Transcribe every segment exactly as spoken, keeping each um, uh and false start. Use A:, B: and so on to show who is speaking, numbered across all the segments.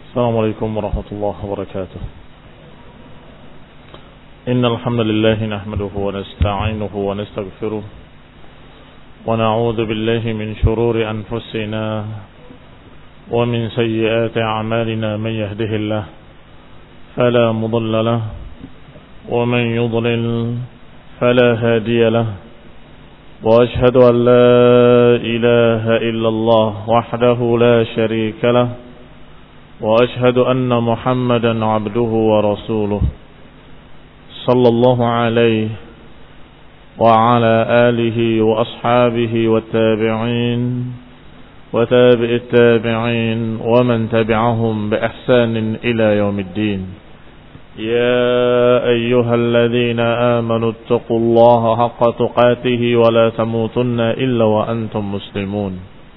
A: السلام عليكم ورحمة الله وبركاته. إن الحمد لله نحمده ونستعينه ونستغفره ونعوذ بالله من شرور أنفسنا ومن سيئات أعمالنا. من يهده الله فلا مضل له ومن يضلل فلا هادي له، وأشهد أن لا إله إلا الله وحده لا شريك له، وأشهد أن محمدا عبده ورسوله صلى الله عليه وعلى آله وأصحابه والتابعين وتابع التابعين ومن تبعهم بإحسان إلى يوم الدين. يا أيها الذين آمنوا اتقوا الله حق تقاته ولا تموتن إلا وأنتم مسلمون.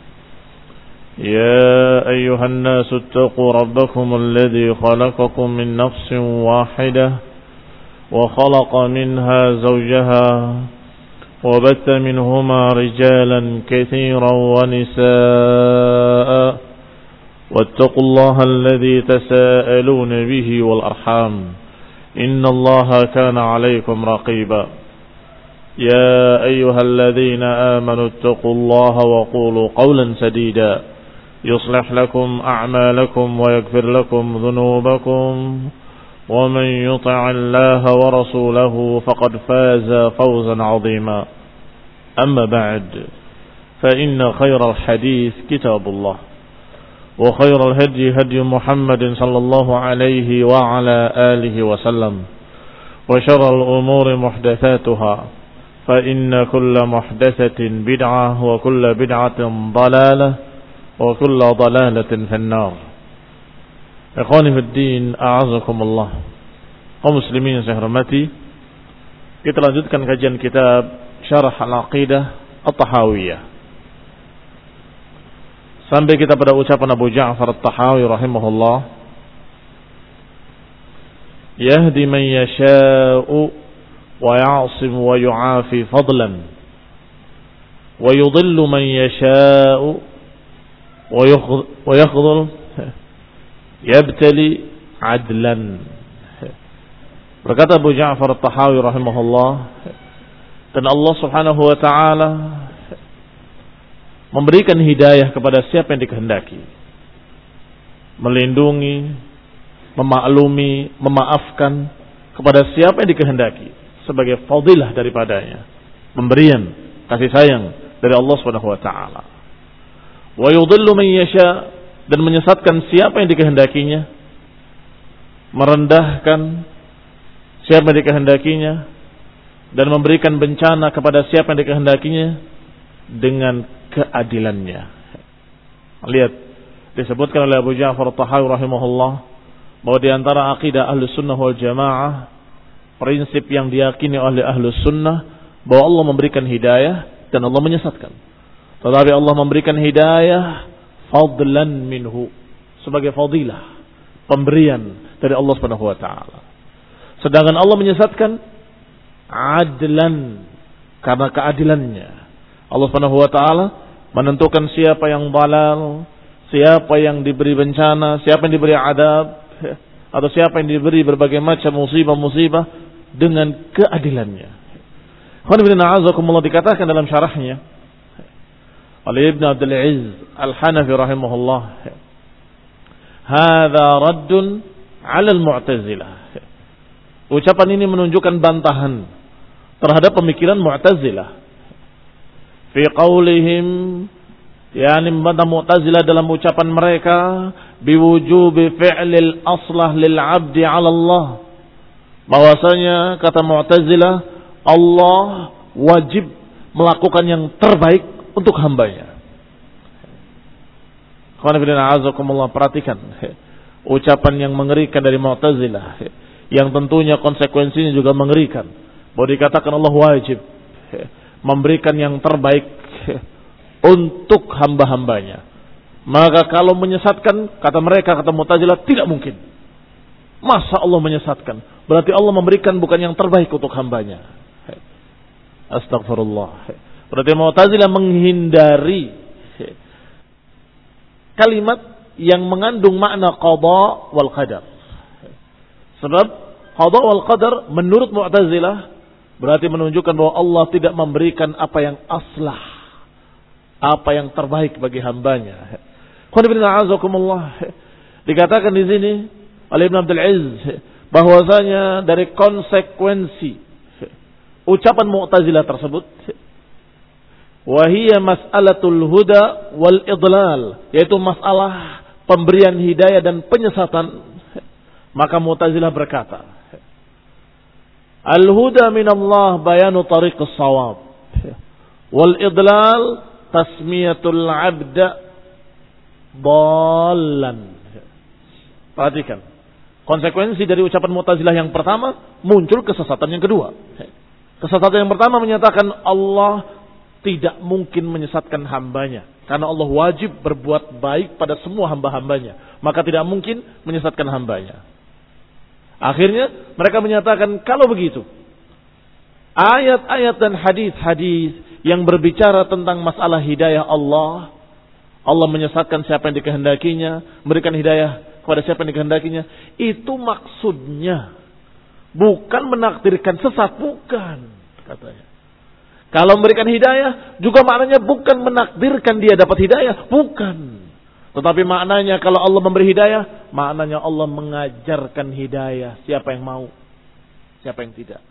A: يا أيها الناس اتقوا ربكم الذي خلقكم من نفس واحدة وخلق منها زوجها وبث منهما رجالا كثيرا ونساء، واتقوا الله الذي تساءلون به والأرحام إن الله كان عليكم رقيبا. يا أيها الذين آمنوا اتقوا الله وقولوا قولا سديدا يصلح لكم أعمالكم ويغفر لكم ذنوبكم، ومن يطع الله ورسوله فقد فاز فوزا عظيما. أما بعد، فإن خير الحديث كتاب الله، وخير الهدي هدي محمد صلى الله عليه وعلى آله وسلم، وشر الأمور محدثاتها، فإن كل محدثة بدعة وكل بدعة ضلالة وكل ضلالة في النار. Ikhwani fi din, a'azakumullah. Kaum muslimin yang saya hormati, kita lanjutkan kajian kitab Syarah Al-Aqidah At-Tahawiyah. Sampai kita pada ucapan Abu Ja'far At-Tahawi rahimahullah, yahdi man yasha'u wa ya'sim wa yu'afi fadlan wa yudhillu man yasha'u wa yakhdhul yabtali adlan. Berkata Abu Ja'far At-Tahawi rahimahullah, dan Allah subhanahu wa ta'ala memberikan hidayah kepada siapa yang dikehendaki, melindungi, memaklumi, memaafkan kepada siapa yang dikehendaki sebagai fadilah daripadanya, pemberian kasih sayang dari Allah subhanahu wa ta'ala. Wa yudhillu man yasha, dan menyesatkan siapa yang dikehendakinya, merendahkan siapa yang dikehendakinya, dan memberikan bencana kepada siapa yang dikehendakinya dengan keadilannya. Lihat, disebutkan oleh Abu Ja'far At-Tahawi rahimahullah bahwa di antara akidah Ahlus Sunnah wal Jamaah, prinsip yang diyakini oleh Ahlus Sunnah, bahwa Allah memberikan hidayah dan Allah menyesatkan. Tetapi Allah memberikan hidayah fadlan minhu, sebagai fadilah, pemberian dari Allah Subhanahu wa taala. Sedangkan Allah menyesatkan adlan, karena keadilannya. Allah Subhanahu wa taala menentukan siapa yang dalal, siapa yang diberi bencana, siapa yang diberi adab, atau siapa yang diberi berbagai macam musibah-musibah dengan keadilannya. Alhamdulillah, dikatakan dalam syarahnya oleh Ibn Abdul Aziz Al-Hanafi rahimahullah, hadza raddun 'ala al-Mu'tazilah. Ucapan ini menunjukkan bantahan terhadap pemikiran Mu'tazilah. Fi qaulihim, yakni membantah Mu'tazilah dalam ucapan mereka, biwujubi fi'lil aslah lil 'abdi 'ala Allah. Bahwasanya kata Mu'tazilah, Allah wajib melakukan yang terbaik untuk hambanya. Perhatikan ucapan yang mengerikan dari Mu'tazilah, yang tentunya konsekuensinya juga mengerikan. Bahwa dikatakan Allah wajib memberikan yang terbaik untuk hamba-hambanya. Maka kalau menyesatkan, kata mereka, kata Mu'tazilah, tidak mungkin. Masa Allah menyesatkan? Berarti Allah memberikan bukan yang terbaik untuk hambanya. Astagfirullah. Berarti Mu'tazilah menghindari kalimat yang mengandung makna qada wal qadar. Sebab qada wal qadar menurut Mu'tazilah berarti menunjukkan bahwa Allah tidak memberikan apa yang aslah, apa yang terbaik bagi hambanya. Dikatakan di sini oleh Ibn Abdul Aziz bahwasanya dari konsekuensi ucapan Mu'tazilah tersebut, wahiyya mas'alatul huda wal idlal, yaitu masalah pemberian hidayah dan penyesatan. Maka Mu'tazilah berkata, al-huda minallah bayanu tariqus shawab, wal idlal tasmiyatul abda dallan. Perhatikan, konsekuensi dari ucapan Mu'tazilah yang pertama, muncul kesesatan yang kedua. Kesesatan yang pertama menyatakan Allah tidak mungkin menyesatkan hambanya, karena Allah wajib berbuat baik pada semua hamba-hambanya, maka tidak mungkin menyesatkan hambanya. Akhirnya mereka menyatakan kalau begitu, ayat-ayat dan hadis-hadis yang berbicara tentang masalah hidayah Allah, Allah menyesatkan siapa yang dikehendakinya, memberikan hidayah kepada siapa yang dikehendakinya, itu maksudnya bukan menakdirkan sesat, bukan, katanya. Kalau memberikan hidayah juga maknanya bukan menakdirkan dia dapat hidayah, bukan. Tetapi maknanya kalau Allah memberi hidayah, maknanya Allah mengajarkan hidayah siapa yang mau, siapa yang tidak.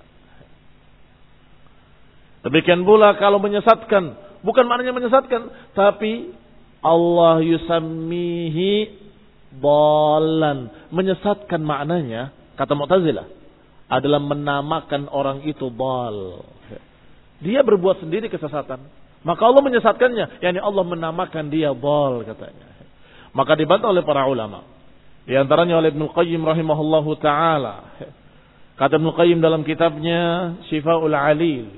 A: Demikian pula kalau menyesatkan, bukan maknanya menyesatkan, tapi Allah yusammihi dhalan. Menyesatkan maknanya, kata Mu'tazilah, adalah menamakan orang itu dhal. Dia berbuat sendiri kesesatan, maka Allah menyesatkannya, yakni Allah menamakan dia dhal, katanya. Maka dibantah oleh para ulama, di antaranya oleh Ibnu Qayyim rahimahullahu taala. Kata Ibnu Qayyim dalam kitabnya Syifaul Alil,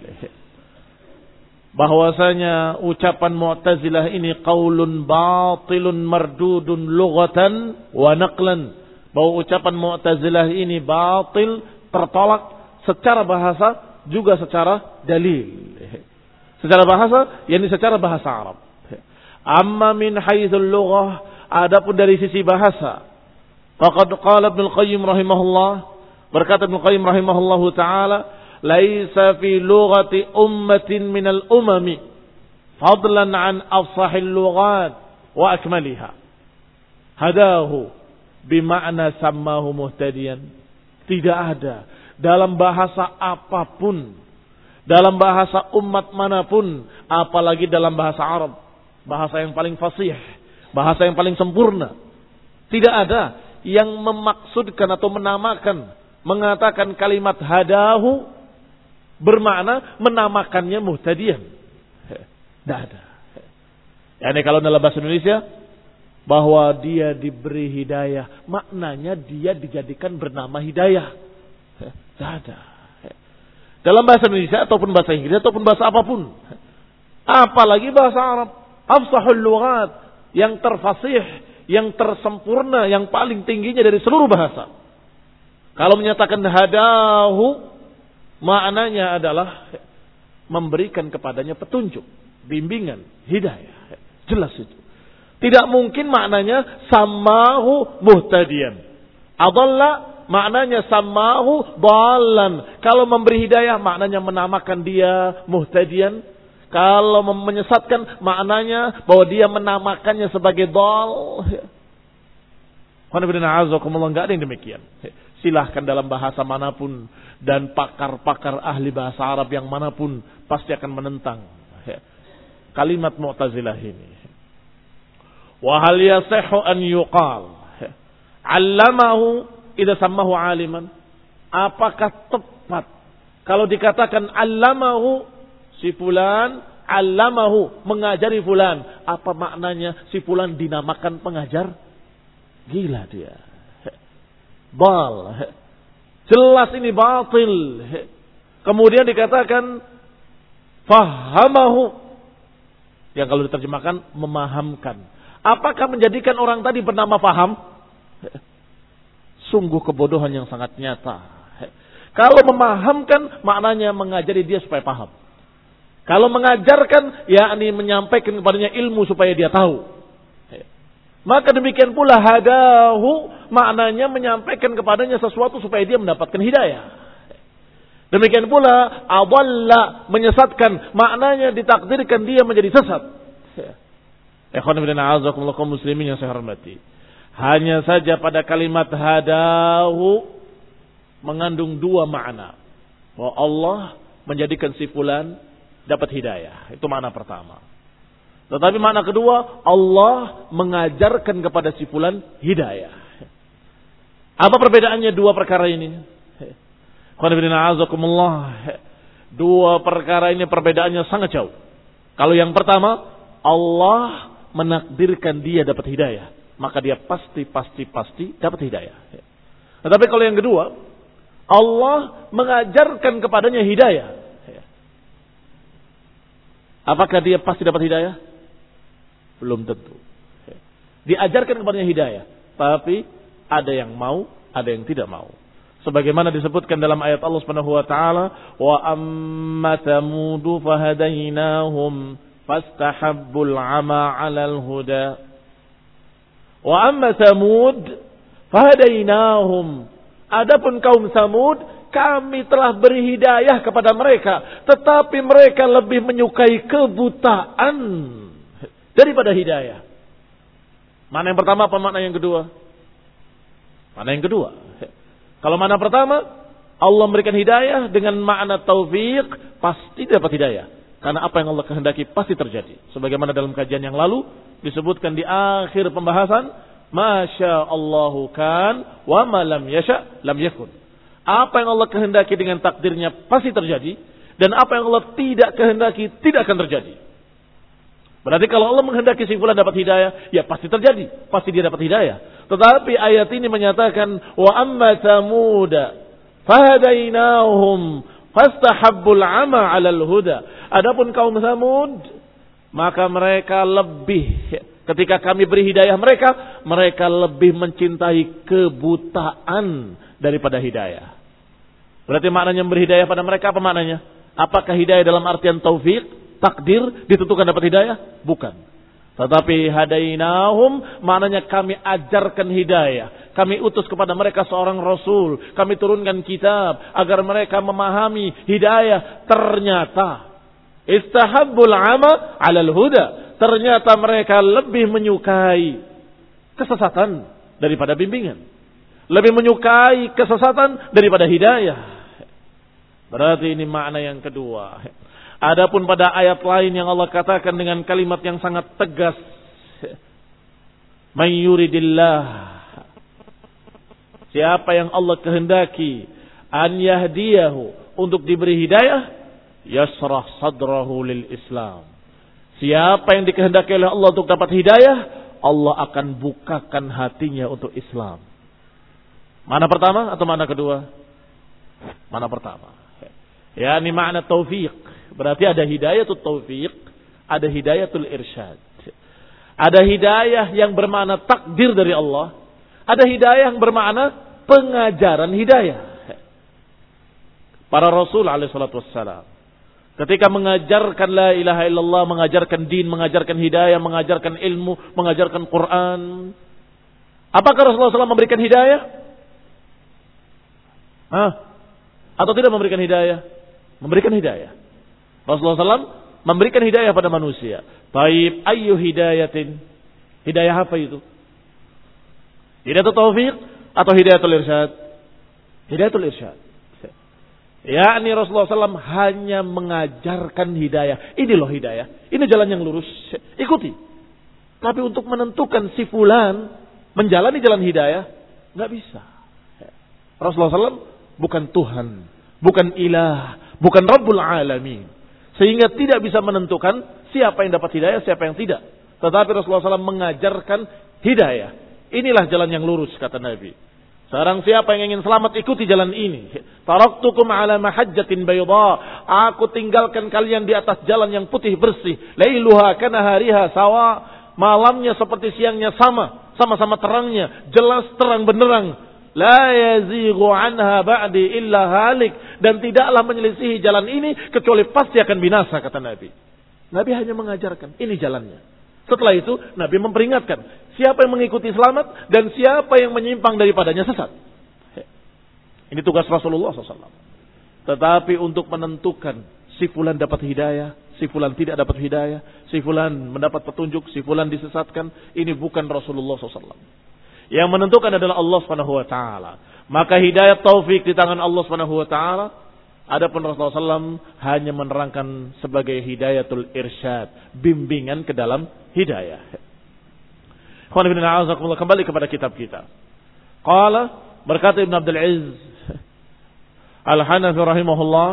A: bahwasanya ucapan Mu'tazilah ini qaulun batilun mardudun lughatan wa naqlan, bahwa ucapan Mu'tazilah ini batil, tertolak secara bahasa juga secara dalil. Secara bahasa, yakni secara bahasa Arab. Amma min haitsul lughah, adapun dari sisi bahasa, faqad qala Ibnu Qayyim rahimahullah, berkata Ibnu Qayyim rahimahullahu taala, laisa fi lughati ummatin minal umami fadlan an afsahil lughat wa akmaliha hadahu bima'na sammahu muhtadiyan. Tidak ada dalam bahasa apapun, dalam bahasa umat manapun, apalagi dalam bahasa Arab, bahasa yang paling fasih, bahasa yang paling sempurna, tidak ada yang memaksudkan atau menamakan, mengatakan kalimat hadahu bermakna menamakannya muhtadiyan. Tidak ada. Yani kalau dalam bahasa Indonesia, bahwa dia diberi hidayah, maknanya dia dijadikan bernama hidayah. Tidak ada. Dalam bahasa Indonesia ataupun bahasa Inggris ataupun bahasa apapun, apalagi bahasa Arab, afsahul lughat, yang terfasih, yang tersempurna, yang paling tingginya dari seluruh bahasa. Kalau menyatakan hadahu, maknanya adalah memberikan kepadanya petunjuk, bimbingan, hidayah. Jelas itu. Tidak mungkin maknanya samahu muhtadiyan. Adalla maknanya samahu dhalan. Kalau memberi hidayah maknanya menamakan dia muhtadiyan. Kalau menyesatkan maknanya bahwa dia menamakannya sebagai dhal. Enggak ada yang demikian. Silahkan dalam bahasa manapun dan pakar-pakar ahli bahasa Arab yang manapun pasti akan menentang kalimat Mu'tazilah ini. Wa hal yasihhu an yuqal 'allamahu idza sammahu 'aliman? Apakah tepat kalau dikatakan 'allamahu, si fulan 'allamahu, mengajari fulan? Apa maknanya si fulan dinamakan pengajar? Gila dia. Bal. Jelas ini batil. Kemudian dikatakan fahamahu, yang kalau diterjemahkan memahamkan. Apakah menjadikan orang tadi bernama faham? Sungguh kebodohan yang sangat nyata. Kalau memahamkan maknanya mengajari dia supaya paham. Kalau mengajarkan yakni menyampaikan kepadanya ilmu supaya dia tahu. Maka demikian pula hadahu maknanya menyampaikan kepadanya sesuatu supaya dia mendapatkan hidayah. Demikian pula adalla menyesatkan maknanya ditakdirkan dia menjadi sesat. Ikhwan fillah a'azakumullah kaum muslimin yang saya hormati. Hanya saja pada kalimat hadahu mengandung dua makna. Bahwa Allah menjadikan si fulan dapat hidayah. Itu makna pertama. Tetapi makna kedua, Allah mengajarkan kepada si fulan hidayah. Apa perbedaannya dua perkara ini? Dua perkara ini perbedaannya sangat jauh. Kalau yang pertama, Allah menakdirkan dia dapat hidayah, maka dia pasti, pasti, pasti dapat hidayah. Tetapi kalau yang kedua, Allah mengajarkan kepadanya hidayah. Apakah dia pasti dapat hidayah? Belum tentu. Diajarkan kepadanya hidayah, tapi ada yang mau, ada yang tidak mau. Sebagaimana disebutkan dalam ayat Allah Subhanahu wa taala, wa amma thamud fahadainahum fastahabbul 'ama 'alal huda. Wa amma thamud fahadainahum. Adapun kaum Samud, kami telah beri hidayah kepada mereka, tetapi mereka lebih menyukai kebutaan daripada hidayah. Mana yang pertama apa makna yang kedua? Mana yang kedua? Kalau makna pertama, Allah memberikan hidayah dengan makna taufik, pasti dapat hidayah. Karena apa yang Allah kehendaki pasti terjadi. Sebagaimana dalam kajian yang lalu disebutkan di akhir pembahasan, Masya Allahu kan, wa ma lam yasha lam yakun. Apa yang Allah kehendaki dengan takdirnya pasti terjadi, dan apa yang Allah tidak kehendaki tidak akan terjadi. Berarti kalau Allah menghendaki si fulan dapat hidayah, ya pasti terjadi, pasti dia dapat hidayah. Tetapi ayat ini menyatakan wa amma tamuda fahadainahum fastahabbul 'ama 'alal huda. Adapun kaum Samud, maka mereka lebih, ketika kami beri hidayah mereka, mereka lebih mencintai kebutaan daripada hidayah. Berarti maknanya memberi hidayah pada mereka apa maknanya? Apakah hidayah dalam artian taufik, takdir, ditentukan dapat hidayah? Bukan. Tetapi hadainahum maknanya kami ajarkan hidayah. Kami utus kepada mereka seorang rasul. Kami turunkan kitab agar mereka memahami hidayah. Ternyata istahabbul 'ama 'alal huda. Ternyata mereka lebih menyukai kesesatan daripada bimbingan. Lebih menyukai kesesatan daripada hidayah. Berarti ini makna yang kedua. Adapun pada ayat lain yang Allah katakan dengan kalimat yang sangat tegas, "Man yuridillah." Siapa yang Allah kehendaki an yahdiyahu, untuk diberi hidayah, yasrah sadrahu lil Islam. Siapa yang dikehendaki oleh Allah untuk dapat hidayah, Allah akan bukakan hatinya untuk Islam. Mana pertama atau mana kedua? Mana pertama? Ya, ini makna taufiq. Berarti ada hidayatul taufiq, ada hidayatul irsyad. Ada hidayah yang bermakna takdir dari Allah, ada hidayah yang bermakna pengajaran hidayah. Para Rasul alaihi salatu wassalam, ketika mengajarkan la ilaha illallah, mengajarkan din, mengajarkan hidayah, mengajarkan ilmu, mengajarkan Quran, apakah Rasulullah shallallahu alaihi wasallam memberikan hidayah? Hah? Atau tidak memberikan hidayah? Memberikan hidayah. Rasulullah shallallahu alaihi wasallam memberikan hidayah pada manusia. Taib ayyu hidayatin? Hidayah apa itu? Hidayatul taufiq atau hidayatul irsyad? Hidayatul irsyad. Yakni Rasulullah shallallahu alaihi wasallam hanya mengajarkan hidayah. Ini loh hidayah. Ini jalan yang lurus. Ikuti. Tapi untuk menentukan si fulan menjalani jalan hidayah, nggak bisa. Rasulullah shallallahu alaihi wasallam bukan Tuhan, bukan ilah, bukan Rabbul Alamin. Sehingga tidak bisa menentukan siapa yang dapat hidayah, siapa yang tidak. Tetapi Rasulullah shallallahu alaihi wasallam mengajarkan hidayah. Inilah jalan yang lurus, kata Nabi. Sekarang siapa yang ingin selamat, ikuti jalan ini. Taraktukum ala mahajjatin bayda. Aku tinggalkan kalian di atas jalan yang putih bersih. Lailuha kanahariha sawa. Malamnya seperti siangnya sama. Sama-sama terangnya. Jelas terang benderang. La yazighu anha ba'di illa halik. Dan tidaklah menyelisihi jalan ini kecuali pasti akan binasa, kata Nabi. Nabi hanya mengajarkan, ini jalannya. Setelah itu Nabi memperingatkan, siapa yang mengikuti selamat, dan siapa yang menyimpang daripadanya sesat. Ini tugas Rasulullah shallallahu alaihi wasallam. Tetapi untuk menentukan si fulan dapat hidayah, si fulan tidak dapat hidayah, si fulan mendapat petunjuk, si fulan disesatkan, ini bukan Rasulullah shallallahu alaihi wasallam. Yang menentukan adalah Allah subhanahu wa taala. Maka hidayah taufik di tangan Allah subhanahu wa taala. Adapun Rasulullah shallallahu alaihi wasallam hanya menerangkan sebagai hidayatul irsyad, bimbingan ke dalam hidayah. Kembali kepada kitab kita. Qala, berkata Ibn Abdul Aziz Al-Hanafi rahimahullah,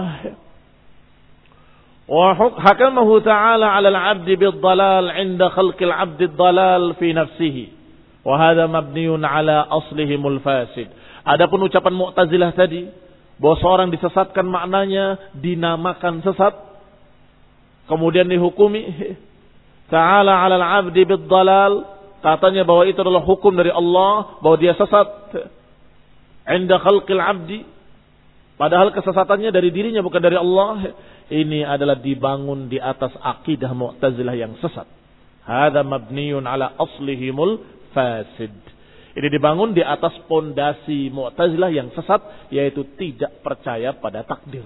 A: wa hakamahu ta'ala 'ala al-'abdi bid-dhalal 'inda khalqil 'abdi ad-dhalal fi nafsihi, wa hadha mabniun 'ala aslihimul fasid. Adapun ucapan Mu'tazilah tadi bahwa seorang disesatkan maknanya dinamakan sesat, kemudian dihukumi ta'ala 'ala al-'abdi bid-dhalal, katanya bahwa itu adalah hukum dari Allah bahwa dia sesat 'inda khalqil 'abdi, padahal kesesatannya dari dirinya bukan dari Allah. Ini adalah dibangun di atas akidah Mu'tazilah yang sesat. Hada mabniun ala aslihimul fasid. Ini dibangun di atas pondasi Mu'tazilah yang sesat, yaitu tidak percaya pada takdir.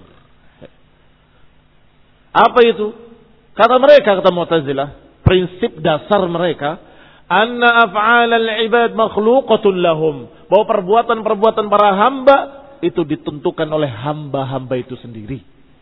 A: Apa itu? Kata mereka, kata Mu'tazilah, prinsip dasar mereka, anna af'alal ibad makhluqatun lahum, bahwa perbuatan-perbuatan para hamba itu ditentukan oleh hamba-hamba itu sendiri.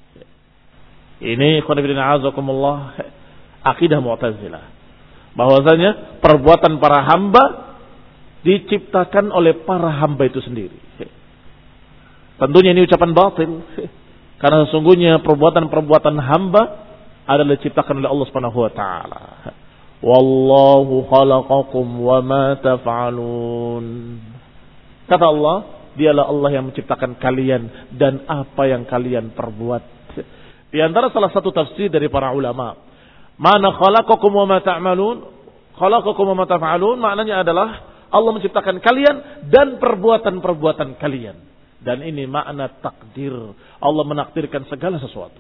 A: Ini khonibidina azakumullah, akidah Mu'tazilah, bahwasanya perbuatan para hamba diciptakan oleh para hamba itu sendiri. Tentunya ini ucapan batil, karena sesungguhnya perbuatan-perbuatan hamba adalah diciptakan oleh Allah Subhanahu wa taala. Wallahu khalaqakum wa ma taf'alun. Kata Allah, dialah Allah yang menciptakan kalian dan apa yang kalian perbuat. Di antara salah satu tafsir dari para ulama, mana khalaqakum wa ma ta'malun, khalaqakum wa ma taf'alun, maknanya adalah Allah menciptakan kalian dan perbuatan-perbuatan kalian. Dan ini makna takdir. Allah menakdirkan segala sesuatu.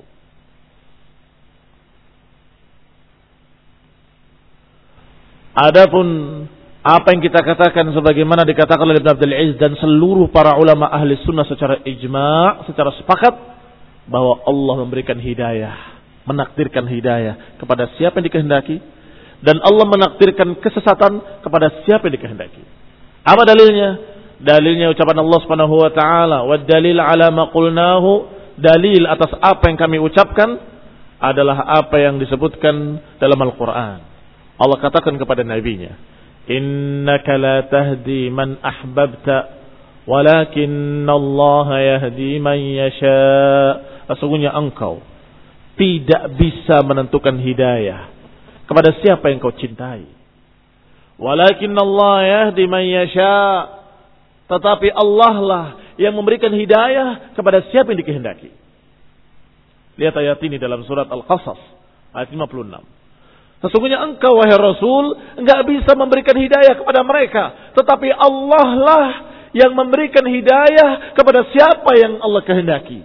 A: Adapun apa yang kita katakan sebagaimana dikatakan oleh Ibn Abdul Aziz dan seluruh para ulama ahli sunnah secara ijma', secara sepakat, bahwa Allah memberikan hidayah, menakdirkan hidayah kepada siapa yang dikehendaki, dan Allah menakdirkan kesesatan kepada siapa yang dikehendaki. Apa dalilnya? Dalilnya ucapan Allah Subhanahu wa taala, "Wad dalil ala ma qulnahu", dalil atas apa yang kami ucapkan adalah apa yang disebutkan dalam Al-Qur'an. Allah katakan kepada nabinya, "Innaka la tahdi man ahbabta, walakinnallaha yahdi man yasha." Sesungguhnya engkau tidak bisa menentukan hidayah kepada siapa yang kau cintai. Walakinnallaha yahdi man yasha. Tetapi Allah lah yang memberikan hidayah kepada siapa yang dikehendaki. Lihat ayat ini dalam surat Al-Qasas ayat lima puluh enam. Sesungguhnya engkau wahai Rasul enggak bisa memberikan hidayah kepada mereka, tetapi Allah lah yang memberikan hidayah kepada siapa yang Allah kehendaki.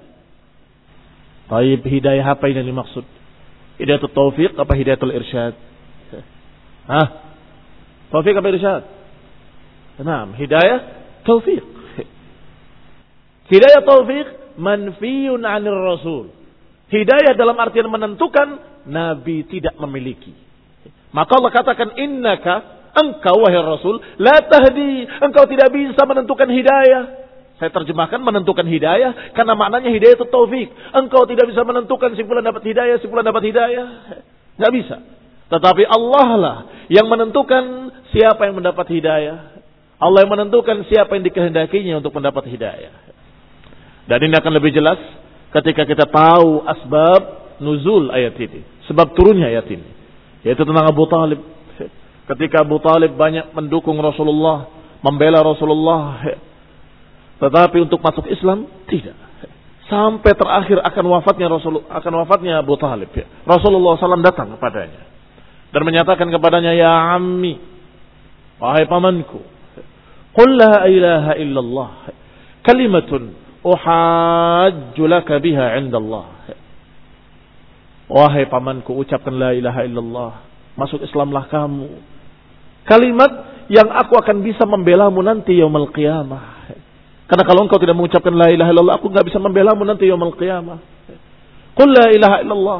A: Baik, hidayah apa yang dimaksud? Hidayatul taufiq apa hidayatul irsyad? Hah? Taufiq apa irsyad? Naam, hidayah taufiq. Hidayah taufiq manfiyun 'anil rasul. Hidayah dalam artian menentukan, nabi tidak memiliki. Maka Allah katakan, innaka, engkau wahai Rasul, la tahdi, engkau tidak bisa menentukan hidayah. Saya terjemahkan menentukan hidayah karena maknanya hidayah itu taufik. Engkau tidak bisa menentukan si fulan dapat hidayah, si fulan dapat hidayah. Enggak bisa. Tetapi Allah lah yang menentukan siapa yang mendapat hidayah. Allah yang menentukan siapa yang dikehendakinya untuk mendapat hidayah. Dan ini akan lebih jelas ketika kita tahu asbab nuzul ayat ini, sebab turunnya ayat ini, yaitu tentang Abu Talib. Ketika Abu Talib banyak mendukung Rasulullah, membela Rasulullah, tetapi untuk masuk Islam tidak. Sampai terakhir akan wafatnya Rasul, akan wafatnya Abu Talib, Rasulullah shallallahu alaihi wasallam datang kepadanya dan menyatakan kepadanya, ya ammi, wahai pamanku, qul la ilaha illallah kalimatun uhajju laka biha 'inda Allah. Wahai pamanku, ucapkan la ilaha illallah, masuk Islamlah kamu. Kalimat yang aku akan bisa membelamu nanti yaumul qiyamah. Karena kalau engkau tidak mengucapkan la ilaha illallah, aku enggak bisa membelamu nanti yaumul qiyamah. Qul la ilaha illallah.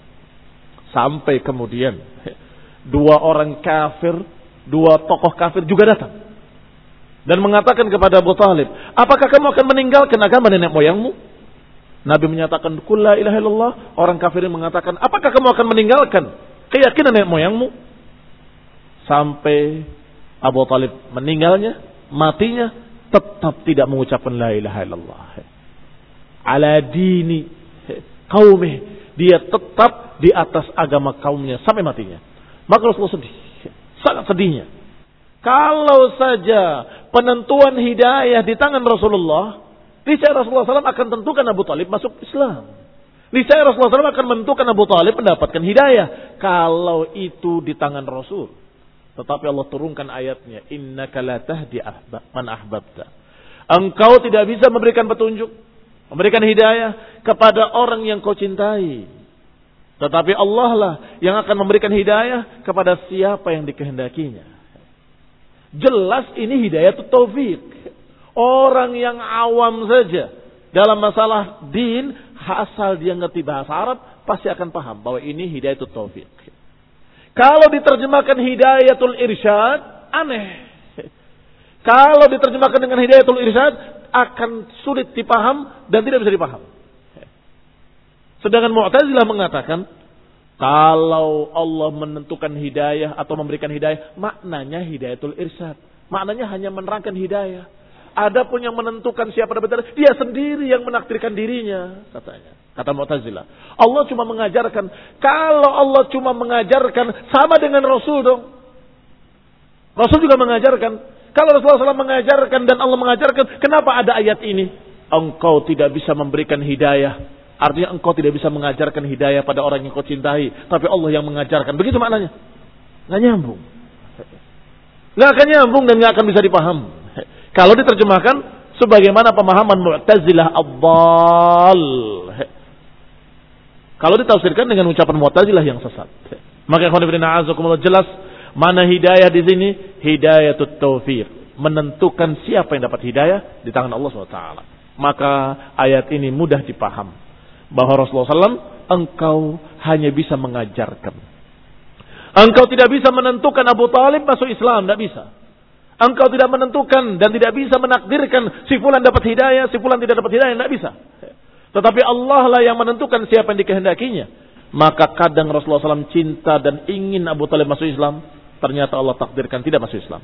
A: Sampai kemudian dua orang kafir, dua tokoh kafir juga datang dan mengatakan kepada Abu Talib, apakah kamu akan meninggalkan agama nenek moyangmu? Nabi menyatakan qul la ilaha illallah. Orang kafirin mengatakan, apakah kamu akan meninggalkan keyakinan nenek moyangmu? Sampai Abu Talib meninggalnya, matinya, tetap tidak mengucapkan la ilaha illallah. Ala dini qaumih, dia tetap di atas agama kaumnya sampai matinya. Maka Rasulullah sedih, sangat sedihnya. Kalau saja penentuan hidayah di tangan Rasulullah, niscaya Rasulullah shallallahu alaihi wasallam akan tentukan Abu Talib masuk Islam. Niscaya Rasulullah shallallahu alaihi wasallam akan menentukan Abu Talib mendapatkan hidayah. Kalau itu di tangan Rasul. Tetapi Allah turunkan ayatnya, innaka la tahdi man ahbabta. Engkau tidak bisa memberikan petunjuk, memberikan hidayah kepada orang yang kau cintai. Tetapi Allah lah yang akan memberikan hidayah kepada siapa yang dikehendakinya. Jelas ini hidayah itu taufik. Orang yang awam saja dalam masalah din, asal dia ngerti bahasa Arab, pasti akan paham bahwa ini hidayah itu taufik. Kalau diterjemahkan hidayatul irsyad, aneh. Kalau diterjemahkan dengan hidayatul irsyad, akan sulit dipaham dan tidak bisa dipaham. Sedangkan Mu'tazilah mengatakan, kalau Allah menentukan hidayah atau memberikan hidayah, maknanya hidayatul irsyad. Maknanya hanya menerangkan hidayah. Adapun yang menentukan siapa dapat hidayah, dia sendiri yang menakdirkan dirinya, katanya. Kata Mu'tazilah. Allah cuma mengajarkan. Kalau Allah cuma mengajarkan, sama dengan Rasul dong. Rasul juga mengajarkan. Kalau Rasulullah shallallahu alaihi wasallam mengajarkan dan Allah mengajarkan, kenapa ada ayat ini? Engkau tidak bisa memberikan hidayah. Artinya engkau tidak bisa mengajarkan hidayah pada orang yang kau cintai. Tapi Allah yang mengajarkan. Begitu maknanya. Nggak nyambung. Nggak akan nyambung dan nggak akan bisa dipaham. Kalau diterjemahkan sebagaimana pemahaman Mu'tazilah ad-dhal. Kalau ditafsirkan dengan ucapan Mu'tazilah yang sesat. Maka jelas mana hidayah di sini? Hidayatut taufiq. Menentukan siapa yang dapat hidayah di tangan Allah subhanahu wa taala. Maka ayat ini mudah dipaham. Bahwa Rasulullah shallallahu alaihi wasallam, engkau hanya bisa mengajarkan. Engkau tidak bisa menentukan Abu Talib masuk Islam. Tidak bisa. Engkau tidak menentukan dan tidak bisa menakdirkan si fulan dapat hidayah, si fulan tidak dapat hidayah. Tidak bisa. Tetapi Allah lah yang menentukan siapa yang dikehendakinya. Maka kadang Rasulullah shallallahu alaihi wasallam cinta dan ingin Abu Talib masuk Islam. Ternyata Allah takdirkan tidak masuk Islam.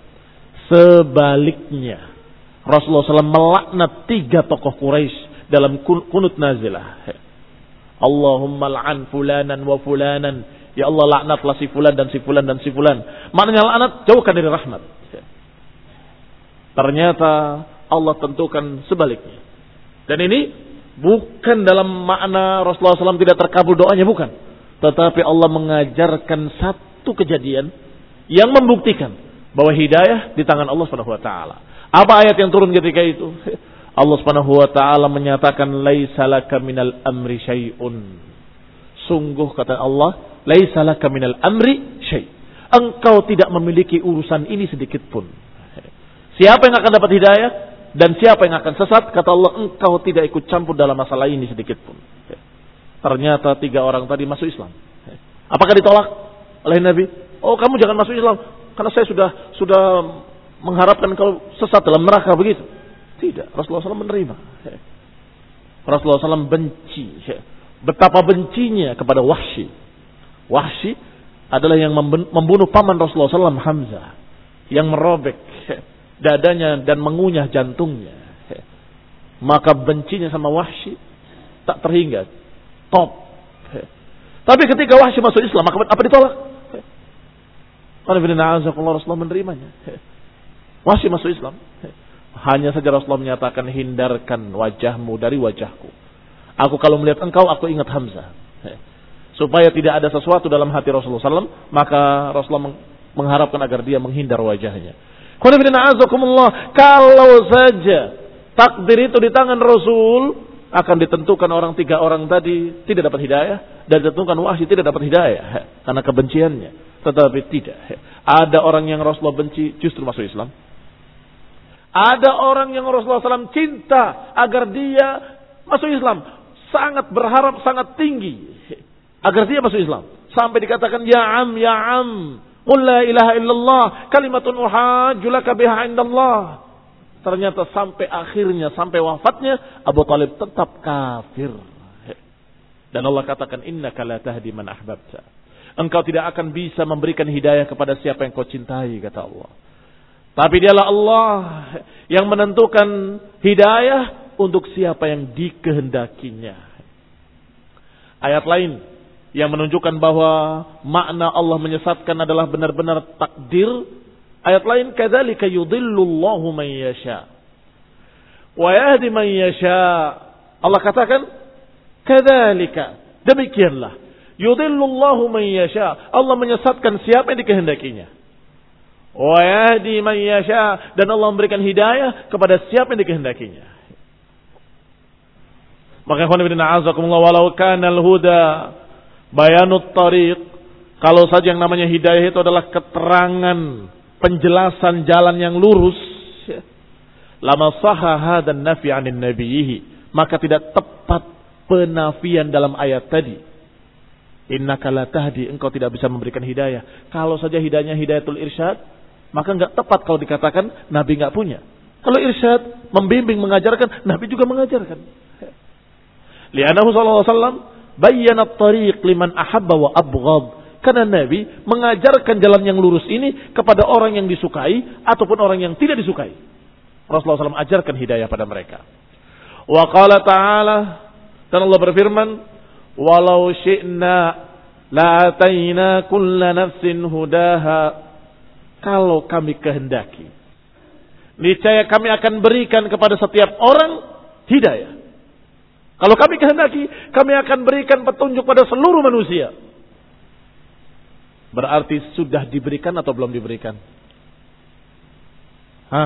A: Sebaliknya, Rasulullah shallallahu alaihi wasallam melaknat tiga tokoh Quraisy dalam kunut nazilah. Allahumma la'an fulanan wa fulanan. Ya Allah, laknatlah si fulan dan si fulan dan si fulan. Maknanya laknat, jauhkan dari rahmat. Ternyata Allah tentukan sebaliknya. Dan ini bukan dalam makna Rasulullah shallallahu alaihi wasallam tidak terkabul doanya, bukan. Tetapi Allah mengajarkan satu kejadian yang membuktikan bahwa hidayah di tangan Allah subhanahu wa taala. Apa ayat yang turun ketika itu? Allah subhanahu wa ta'ala menyatakan, laisa laka minal amri syai'un. Sungguh kata Allah, laisa laka minal amri syai'. Engkau tidak memiliki urusan ini sedikit pun. Siapa yang akan dapat hidayah dan siapa yang akan sesat, kata Allah, engkau tidak ikut campur dalam masalah ini sedikit pun. Ternyata tiga orang tadi masuk Islam. Apakah ditolak oleh Nabi? Oh, kamu jangan masuk Islam karena saya sudah sudah mengharapkan kalau sesat dalam neraka, begitu. Tidak, Rasulullah shallallahu alaihi wasallam menerima. Rasulullah shallallahu alaihi wasallam benci. Betapa bencinya kepada Wahsy. Wahsy adalah yang membunuh paman Rasulullah shallallahu alaihi wasallam, Hamzah. Yang merobek dadanya dan mengunyah jantungnya. Maka bencinya sama Wahsy tak terhingga. Top. Tapi ketika Wahsy masuk Islam, apa ditolak? Karena Rasulullah menerimanya. Wahsy masuk Islam. Hanya saja Rasulullah menyatakan, hindarkan wajahmu dari wajahku. Aku kalau melihat engkau, aku ingat Hamzah. Supaya tidak ada sesuatu dalam hati Rasulullah shallallahu alaihi wasallam, maka Rasulullah mengharapkan agar dia menghindar wajahnya. Kalau saja takdir itu di tangan Rasul, akan ditentukan orang tiga orang tadi tidak dapat hidayah, dan ditentukan Wahsy tidak dapat hidayah karena kebenciannya. Tetapi tidak. Ada orang yang Rasulullah benci justru masuk Islam. Ada orang yang Rasulullah shallallahu alaihi wasallam cinta agar dia masuk Islam. Sangat berharap, sangat tinggi agar dia masuk Islam. Sampai dikatakan, ya am, ya am, qul la ilaha illallah, kalimatun uhajju laka biha indallah. Ternyata sampai akhirnya, sampai wafatnya, Abu Talib tetap kafir. Dan Allah katakan, innaka la tahdi man ahbabta. Engkau tidak akan bisa memberikan hidayah kepada siapa yang kau cintai, kata Allah. Tapi dialah Allah yang menentukan hidayah untuk siapa yang dikehendakinya. Ayat lain yang menunjukkan bahwa makna Allah menyesatkan adalah benar-benar takdir. Ayat lain, kadzalika yudhillullahu man yasha wa yahdi man yasha. Allah katakan, kadzalika, demikianlah, yudhillullahu man yasha, Allah menyesatkan siapa yang dikehendakinya. Wa yahdi man yasha, dan Allah memberikan hidayah kepada siapa yang dikehendakinya. Maka ikhwan fillah a'azakumullah, walau kana al-huda bayanut tariq, kalau saja yang namanya hidayah itu adalah keterangan, penjelasan jalan yang lurus, lama sahha hadan nafi 'anil nabiyhi, maka tidak tepat penafian dalam ayat tadi. Innaka la tahdi, engkau tidak bisa memberikan hidayah. Kalau saja hidayahnya hidayatul irsyad, maka enggak tepat kalau dikatakan Nabi enggak punya. Kalau irsyad, membimbing, mengajarkan, Nabi juga mengajarkan. Li'annahu sallallahu alaihi wasallam bayyana at-tariq liman ahabba wa abghad. Karena Nabi mengajarkan jalan yang lurus ini kepada orang yang disukai ataupun orang yang tidak disukai. Rasulullah shallallahu alaihi wasallam ajarkan hidayah pada mereka. Wa qala ta'ala, dan Allah berfirman, walau syi'na la'atayna kulla nafsin hudaha. Kalau kami kehendaki, niscaya kami akan berikan kepada setiap orang hidayah. Kalau kami kehendaki, kami akan berikan petunjuk pada seluruh manusia. Berarti sudah diberikan atau belum diberikan? Hah?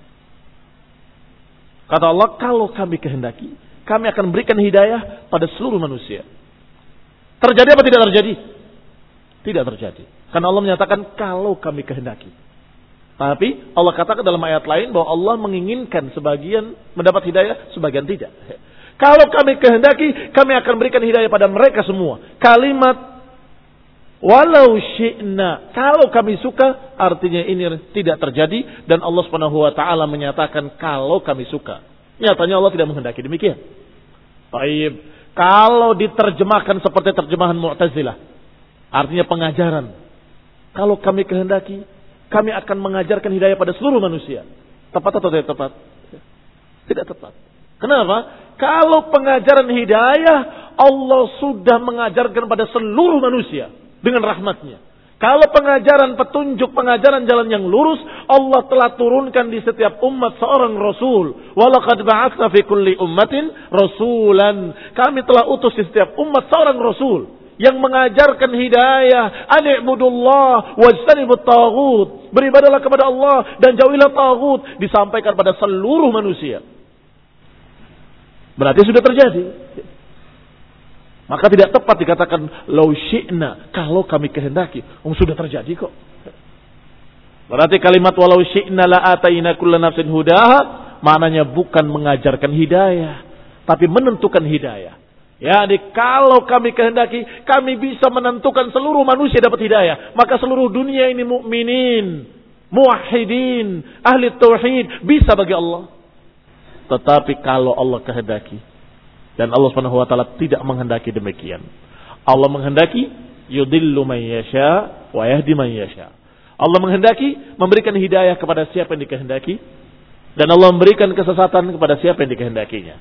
A: Kata Allah, kalau kami kehendaki, kami akan berikan hidayah pada seluruh manusia. Terjadi apa tidak terjadi? Tidak terjadi. Karena Allah menyatakan kalau kami kehendaki. Tapi Allah katakan dalam ayat lain bahwa Allah menginginkan sebagian mendapat hidayah, sebagian tidak. Kalau kami kehendaki, kami akan berikan hidayah pada mereka semua. Kalimat walau syi'na, kalau kami suka, artinya ini tidak terjadi. Dan Allah subhanahu wa ta'ala menyatakan kalau kami suka. Nyatanya Allah tidak menghendaki demikian. Baik, kalau diterjemahkan seperti terjemahan Mu'tazilah, artinya pengajaran. Kalau kami kehendaki, kami akan mengajarkan hidayah pada seluruh manusia. Tepat atau tidak tepat? Tidak tepat. Kenapa? Kalau pengajaran hidayah, Allah sudah mengajarkan pada seluruh manusia dengan rahmatnya. Kalau pengajaran petunjuk, pengajaran jalan yang lurus, Allah telah turunkan di setiap umat seorang Rasul. Walaqad ba'atsna fi kulli ummatin rasulan. Kami telah utus di setiap umat seorang Rasul yang mengajarkan hidayah. Ani'budullah wajtanibut taghut. Beribadalah kepada Allah dan jauhilah taghut. Disampaikan pada seluruh manusia. Berarti sudah terjadi. Maka tidak tepat dikatakan law syi'na, kalau kami kehendaki. Oh, sudah terjadi kok. Berarti kalimat walau syi'na la ataina kulla nafsin hudaha, maknanya bukan mengajarkan hidayah, tapi menentukan hidayah. Ya, jadi kalau kami kehendaki, kami bisa menentukan seluruh manusia dapat hidayah. Maka seluruh dunia ini mukminin, muwahhidin, ahli tauhid, bisa bagi Allah. Tetapi kalau Allah kehendaki, dan Allah Subhanahu wa taala tidak menghendaki demikian. Allah menghendaki yudhillu man yasha wa yahdi man yasha. Allah menghendaki memberikan hidayah kepada siapa yang dikehendaki, dan Allah memberikan kesesatan kepada siapa yang dikehendakinya.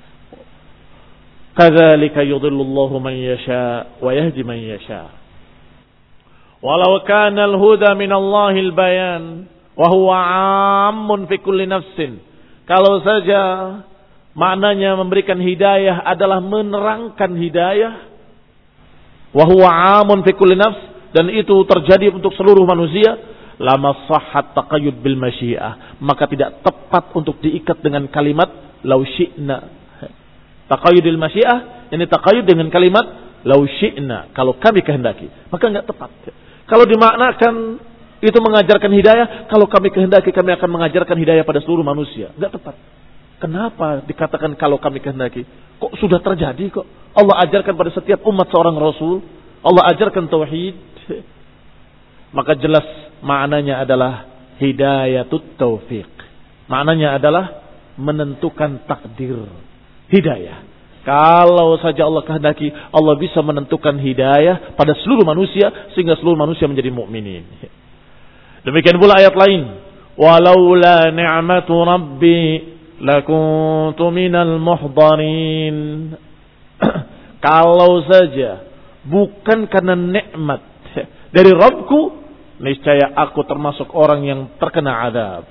A: Kadzalika yudhillullahu man yasha wa yahdi man yasha. Walau kana al-huda min Allahil bayan wa huwa 'ammun fi kulli nafsin. Kalau saja maknanya memberikan hidayah adalah menerangkan hidayah, wa huwa 'amun fi kulli nafs, dan itu terjadi untuk seluruh manusia, lama sahhat taqayyud bil masyiah, maka tidak tepat untuk diikat dengan kalimat law syi'na. Taqayyudil masyiah, ini taqayyud dengan kalimat law syi'na, kalau kami kehendaki, maka enggak tepat. Kalau dimaknakan itu mengajarkan hidayah, kalau kami kehendaki kami akan mengajarkan hidayah pada seluruh manusia. Enggak tepat. Kenapa dikatakan kalau kami kehendaki? Kok sudah terjadi kok. Allah ajarkan pada setiap umat seorang Rasul. Allah ajarkan tauhid. Maka jelas maknanya adalah hidayatut taufiq. Maknanya adalah menentukan takdir hidayah. Kalau saja Allah kehendaki, Allah bisa menentukan hidayah pada seluruh manusia sehingga seluruh manusia menjadi mukminin. Demikian pula ayat lain, walaula ni'matu rabbi lakuntu minal muhdarin. Kalau saja bukan karena nikmat dari Rabbku, niscaya aku termasuk orang yang terkena azab.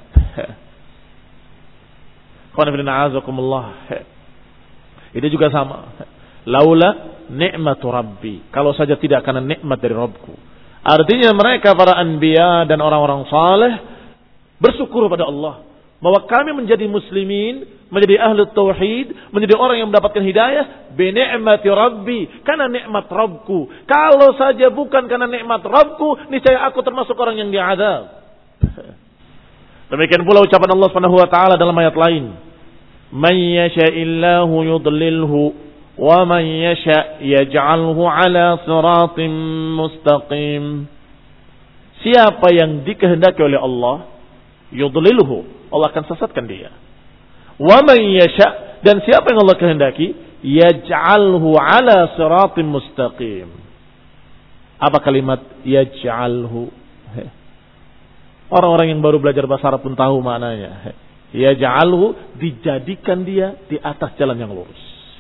A: Itu juga sama. Laula ni'matu rabbi. Kalau saja tidak karena nikmat dari Rabbku. Artinya mereka para anbiya dan orang-orang saleh bersyukur pada Allah bahwa kami menjadi muslimin, menjadi ahli tauhid, menjadi orang yang mendapatkan hidayah bi ni'mati rabbi, karena nikmat Rabbku. Kalau saja bukan karena nikmat Rabbku, niscaya aku termasuk orang yang diazab. Demikian pula ucapan Allah Subhanahu wa taala dalam ayat lain, "Man yasha'illahu yudlilhu wa man yasha' yaj'alhu 'ala siratim mustaqim." Siapa yang dikehendaki oleh Allah, yudlilhu, Allah akan sesatkan dia. Wa man yasha', dan siapa yang Allah kehendaki, yaj'alhu 'ala siratim mustaqim. Apa kalimat yaj'alhu? Orang-orang yang baru belajar bahasa Arab pun tahu maknanya. Yaj'alhu, dijadikan dia di atas jalan yang lurus.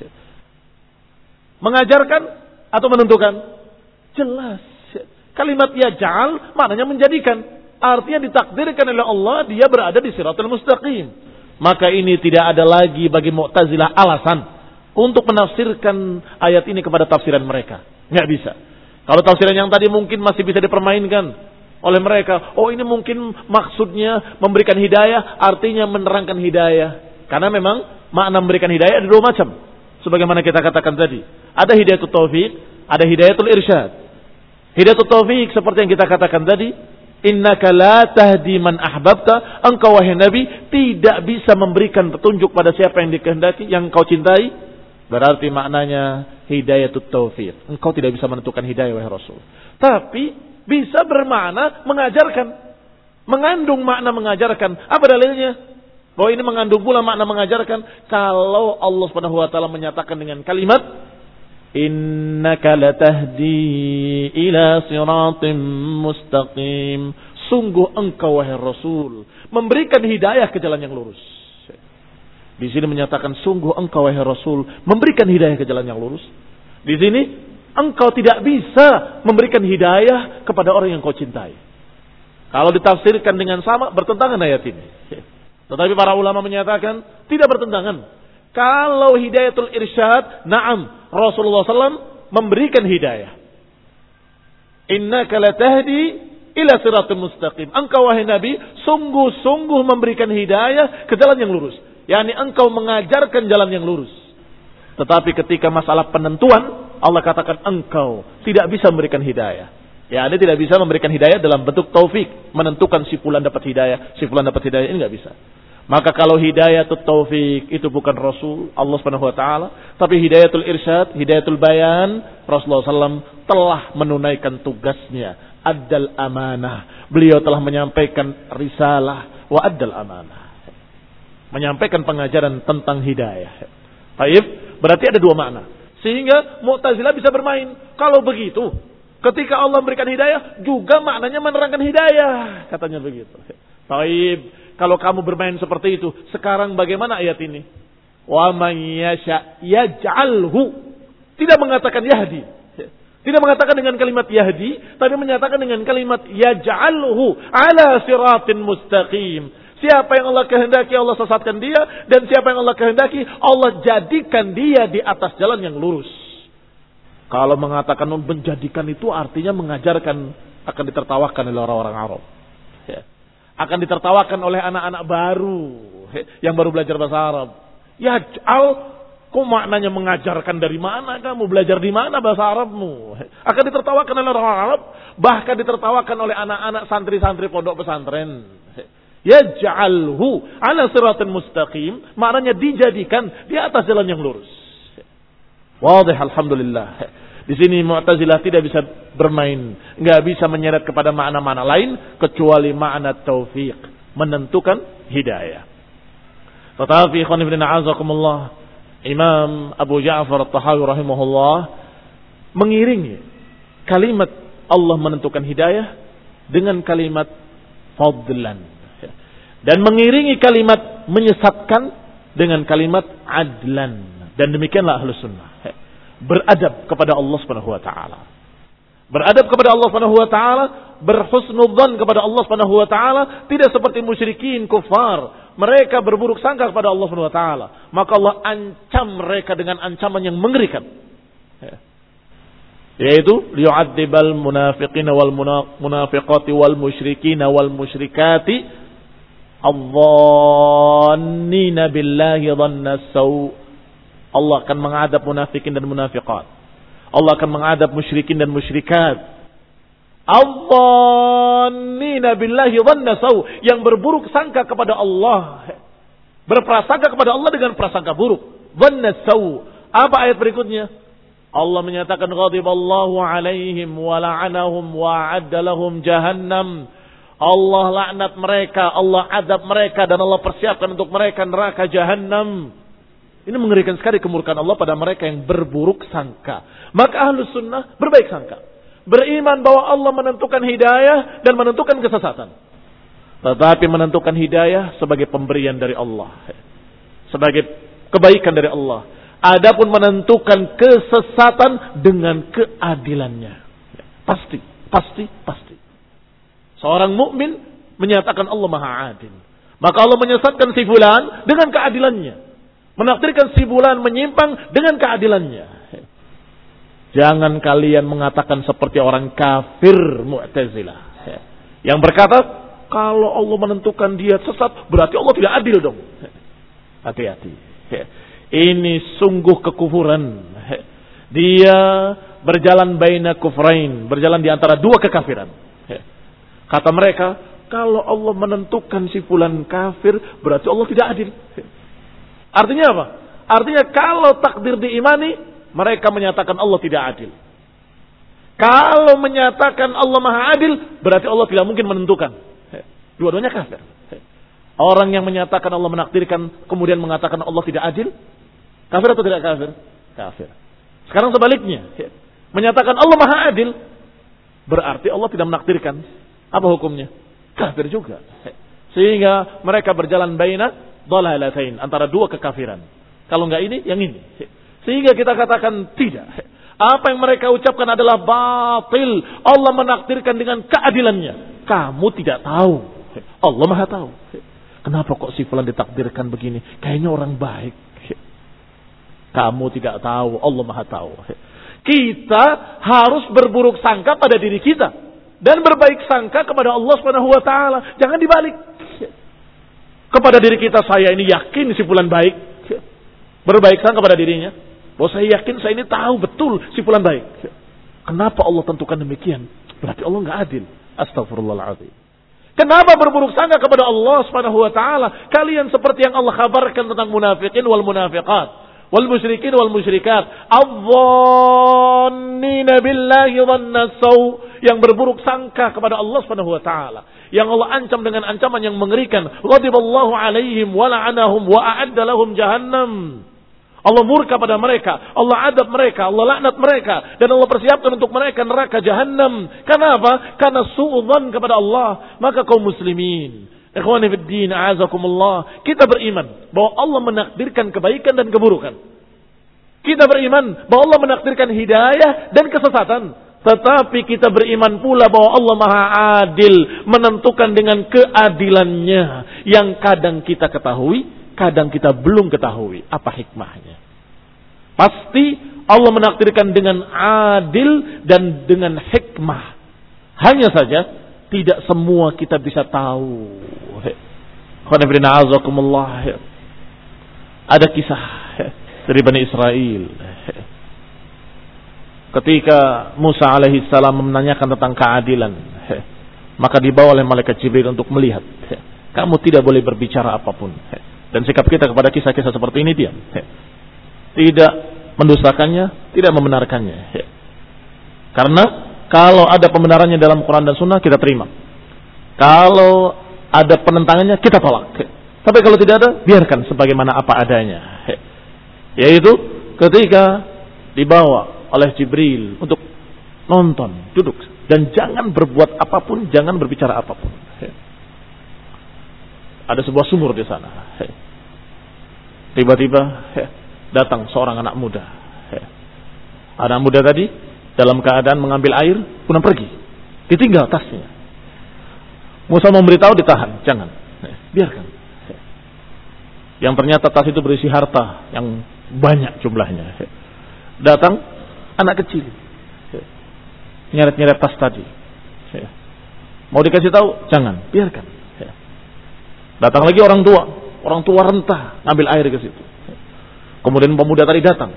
A: Mengajarkan atau menentukan? Jelas. Kalimat yaj'al maknanya menjadikan. Artinya ditakdirkan oleh Allah dia berada di siratal mustaqim. Maka ini tidak ada lagi bagi Mu'tazilah alasan untuk menafsirkan ayat ini kepada tafsiran mereka. Nggak bisa. Kalau tafsiran yang tadi mungkin masih bisa dipermainkan oleh mereka. Oh, ini mungkin maksudnya memberikan hidayah, artinya menerangkan hidayah. Karena memang makna memberikan hidayah ada dua macam. Sebagaimana kita katakan tadi. Ada hidayatul taufiq, ada hidayatul irsyad. Hidayatul taufiq seperti yang kita katakan tadi, innaka la tahdi man ahbabta, engkau wahai Nabi tidak bisa memberikan petunjuk pada siapa yang dikehendaki, yang kau cintai. Berarti maknanya hidayatul taufiq. Engkau tidak bisa menentukan hidayah wahai Rasul. Tapi bisa bermakna mengajarkan. Mengandung makna mengajarkan. Apa dalilnya? Bahwa ini mengandung pula makna mengajarkan. Kalau Allah Subhanahu wa taala menyatakan dengan kalimat innaka latahdi ila siratim mustaqim. Sungguh engkau wahai Rasul memberikan hidayah ke jalan yang lurus. Di sini menyatakan sungguh engkau wahai Rasul memberikan hidayah ke jalan yang lurus. Di sini engkau tidak bisa memberikan hidayah kepada orang yang kau cintai. Kalau ditafsirkan dengan sama, bertentangan ayat ini. Tetapi para ulama menyatakan tidak bertentangan. Kalau hidayatul irsyad, na'am, Rasulullah sallallahu alaihi wasallam memberikan hidayah. Innaka latahdi ila siratal mustaqim. Engkau wahai Nabi sungguh-sungguh memberikan hidayah ke jalan yang lurus. yakni engkau mengajarkan jalan yang lurus. Tetapi ketika masalah penentuan, Allah katakan engkau tidak bisa memberikan hidayah. Ya, Anda tidak bisa memberikan hidayah dalam bentuk taufik, menentukan si fulan dapat hidayah, si fulan dapat hidayah, ini nggak bisa. Maka kalau hidayatul taufik itu bukan Rasul Allah Subhanahu wa taala, tapi hidayatul irsyad, hidayatul bayan, Rasulullah sallallahu alaihi wasallam telah menunaikan tugasnya, addal amanah. Beliau telah menyampaikan risalah wa addal amanah. Menyampaikan pengajaran tentang hidayah. Baik, berarti ada dua makna. Sehingga Mu'tazilah bisa bermain. Kalau begitu, ketika Allah memberikan hidayah, juga maknanya menerangkan hidayah. Katanya begitu. Baik, kalau kamu bermain seperti itu, sekarang bagaimana ayat ini? Wa man yasha yaj'alhu. Tidak mengatakan yahdi. Tidak mengatakan dengan kalimat yahdi, tapi menyatakan dengan kalimat yaj'alhu ala siratin mustaqim. Siapa yang Allah kehendaki, Allah sesatkan dia. Dan siapa yang Allah kehendaki, Allah jadikan dia di atas jalan yang lurus. Kalau mengatakan menjadikan itu artinya mengajarkan, akan ditertawakan oleh orang-orang Arab. Ya. Akan ditertawakan oleh anak-anak baru yang baru belajar bahasa Arab. Yaj'al Kok maknanya mengajarkan dari mana kamu? Belajar di mana bahasa Arabmu? Akan ditertawakan oleh orang Arab, bahkan ditertawakan oleh anak-anak santri-santri pondok pesantren. Yaj'alhu ala siratin mustaqim, maknanya dijadikan di atas jalan yang lurus. Wadih, alhamdulillah. Di sini Mu'tazilah tidak bisa bermain, enggak bisa menyeret kepada makna-makna lain kecuali makna taufiq, menentukan hidayah. Tetapi ikhwan fillah azakumullah, Imam Abu Ja'far At-Tahawi rahimahullah mengiringi kalimat Allah menentukan hidayah dengan kalimat fadlan, dan mengiringi kalimat menyesatkan dengan kalimat adlan. Dan demikianlah Ahlus Sunnah beradab kepada Allah Subhanahu wa taala. Beradab kepada Allah Subhanahu wa taala, berhusnudzan kepada Allah Subhanahu wa taala, tidak seperti musyrikin kufar. Mereka berburuk sangka kepada Allah Subhanahu wa taala, maka Allah ancam mereka dengan ancaman yang mengerikan. Yaitu liyu'adzibal munafiqina wal munafiqati wal musyrikina wal musyrikati adh-dhannina billahi dhanna saw. Allah akan mengadab munafikin dan munafiqat. Allah akan mengadab musyrikin dan musyrikat. Adh-dhannina billahi dhanna saw, yang berburuk sangka kepada Allah, berprasangka kepada Allah dengan prasangka buruk. Dhanna saw. Apa ayat berikutnya? Allah menyatakan ghadiballahu alaihim wa la'anahum wa a'adda lahum jahannam. Allah laknat mereka, Allah adab mereka, dan Allah persiapkan untuk mereka neraka jahannam. Ini mengerikan sekali kemurkaan Allah pada mereka yang berburuk sangka. Maka Ahlus Sunnah berbaik sangka, beriman bahwa Allah menentukan hidayah dan menentukan kesesatan. Tetapi menentukan hidayah sebagai pemberian dari Allah, sebagai kebaikan dari Allah. Adapun menentukan kesesatan dengan keadilannya. Pasti, pasti, pasti. Seorang mukmin menyatakan Allah Maha Adil. Maka Allah menyesatkan si fulan dengan keadilannya. Menakdirkan si fulan menyimpang dengan keadilannya. Jangan kalian mengatakan seperti orang kafir Mu'tazilah yang berkata, kalau Allah menentukan dia sesat, berarti Allah tidak adil dong. Hati-hati. Ini sungguh kekufuran. Dia berjalan baina kufrain, berjalan di antara dua kekafiran. Kata mereka, kalau Allah menentukan si fulan kafir, berarti Allah tidak adil. Artinya apa? Artinya kalau takdir diimani, mereka menyatakan Allah tidak adil. Kalau menyatakan Allah Maha Adil, berarti Allah tidak mungkin menentukan. Dua-duanya kafir. Orang yang menyatakan Allah menakdirkan, kemudian mengatakan Allah tidak adil, kafir atau tidak kafir? Kafir. Sekarang sebaliknya, menyatakan Allah Maha Adil, berarti Allah tidak menakdirkan. Apa hukumnya? Kafir juga. Sehingga mereka berjalan baina dhalalatain, antara dua kekafiran. Kalau enggak ini, yang ini. Sehingga kita katakan tidak. Apa yang mereka ucapkan adalah batil. Allah menakdirkan dengan keadilannya. Kamu tidak tahu. Allah Maha tahu. Kenapa kok si fulan ditakdirkan begini? Kayaknya orang baik. Kamu tidak tahu, Allah Maha tahu. Kita harus berburuk sangka pada diri kita dan berbaik sangka kepada Allah Subhanahu wa taala. Jangan dibalik. Kepada diri kita, saya ini yakin si fulan baik. Berbaik sangka kepada dirinya, bahwa saya yakin saya ini tahu betul si fulan baik. Kenapa Allah tentukan demikian? Berarti Allah enggak adil. Astagfirullahaladzim. Kenapa berburuk sangka kepada Allah Subhanahu wa taala? Kalian seperti yang Allah kabarkan tentang munafikin wal munafiqat, wal musyrikin wal musyrikat, adh-dhannina billahi dhanna saw, yang berburuk sangka kepada Allah Subhanahu wa taala, yang Allah ancam dengan ancaman yang mengerikan. Ghadiballahu alaihim wa la'anahum wa a'adda lahum jahannam. Allah murka pada mereka, Allah adab mereka, Allah laknat mereka, dan Allah persiapkan untuk mereka neraka jahannam. Kenapa? Karena suudzon kepada Allah. Maka kaum muslimin, ikhwani fid din, a'azakumullah, kita beriman bahwa Allah menakdirkan kebaikan dan keburukan. Kita beriman bahwa Allah menakdirkan hidayah dan kesesatan. Tetapi kita beriman pula bahwa Allah Maha Adil, menentukan dengan keadilannya, yang kadang kita ketahui, kadang kita belum ketahui apa hikmahnya. Pasti Allah menakdirkan dengan adil dan dengan hikmah. Hanya saja tidak semua kita bisa tahu. Ada kisah dari Bani Israel. Ketika Musa alaihi salam menanyakan tentang keadilan, maka dibawa oleh malaikat Jibril untuk melihat. Kamu tidak boleh berbicara apapun. Dan sikap kita kepada kisah-kisah seperti ini diam. Tidak mendustakannya, tidak membenarkannya. Karena kalau ada pembenarannya dalam Quran dan Sunnah, kita terima. Kalau ada penentangannya, kita tolak. Tapi kalau tidak ada, biarkan sebagaimana apa adanya. Yaitu ketika dibawa oleh Jibril untuk nonton, duduk, dan jangan berbuat apapun, jangan berbicara apapun. Ada sebuah sumur di sana. Tiba-tiba datang seorang anak muda. Anak muda tadi dalam keadaan mengambil air, kemudian pergi. Ditinggal tasnya. Musa memberitahu, ditahan, jangan. Biarkan. Yang ternyata tas itu berisi harta yang banyak jumlahnya. Datang anak kecil, nyeret-nyeret tas tadi. Mau dikasih tahu, jangan, biarkan. Datang lagi orang tua, orang tua rentah ngambil air ke situ. Kemudian pemuda tadi datang.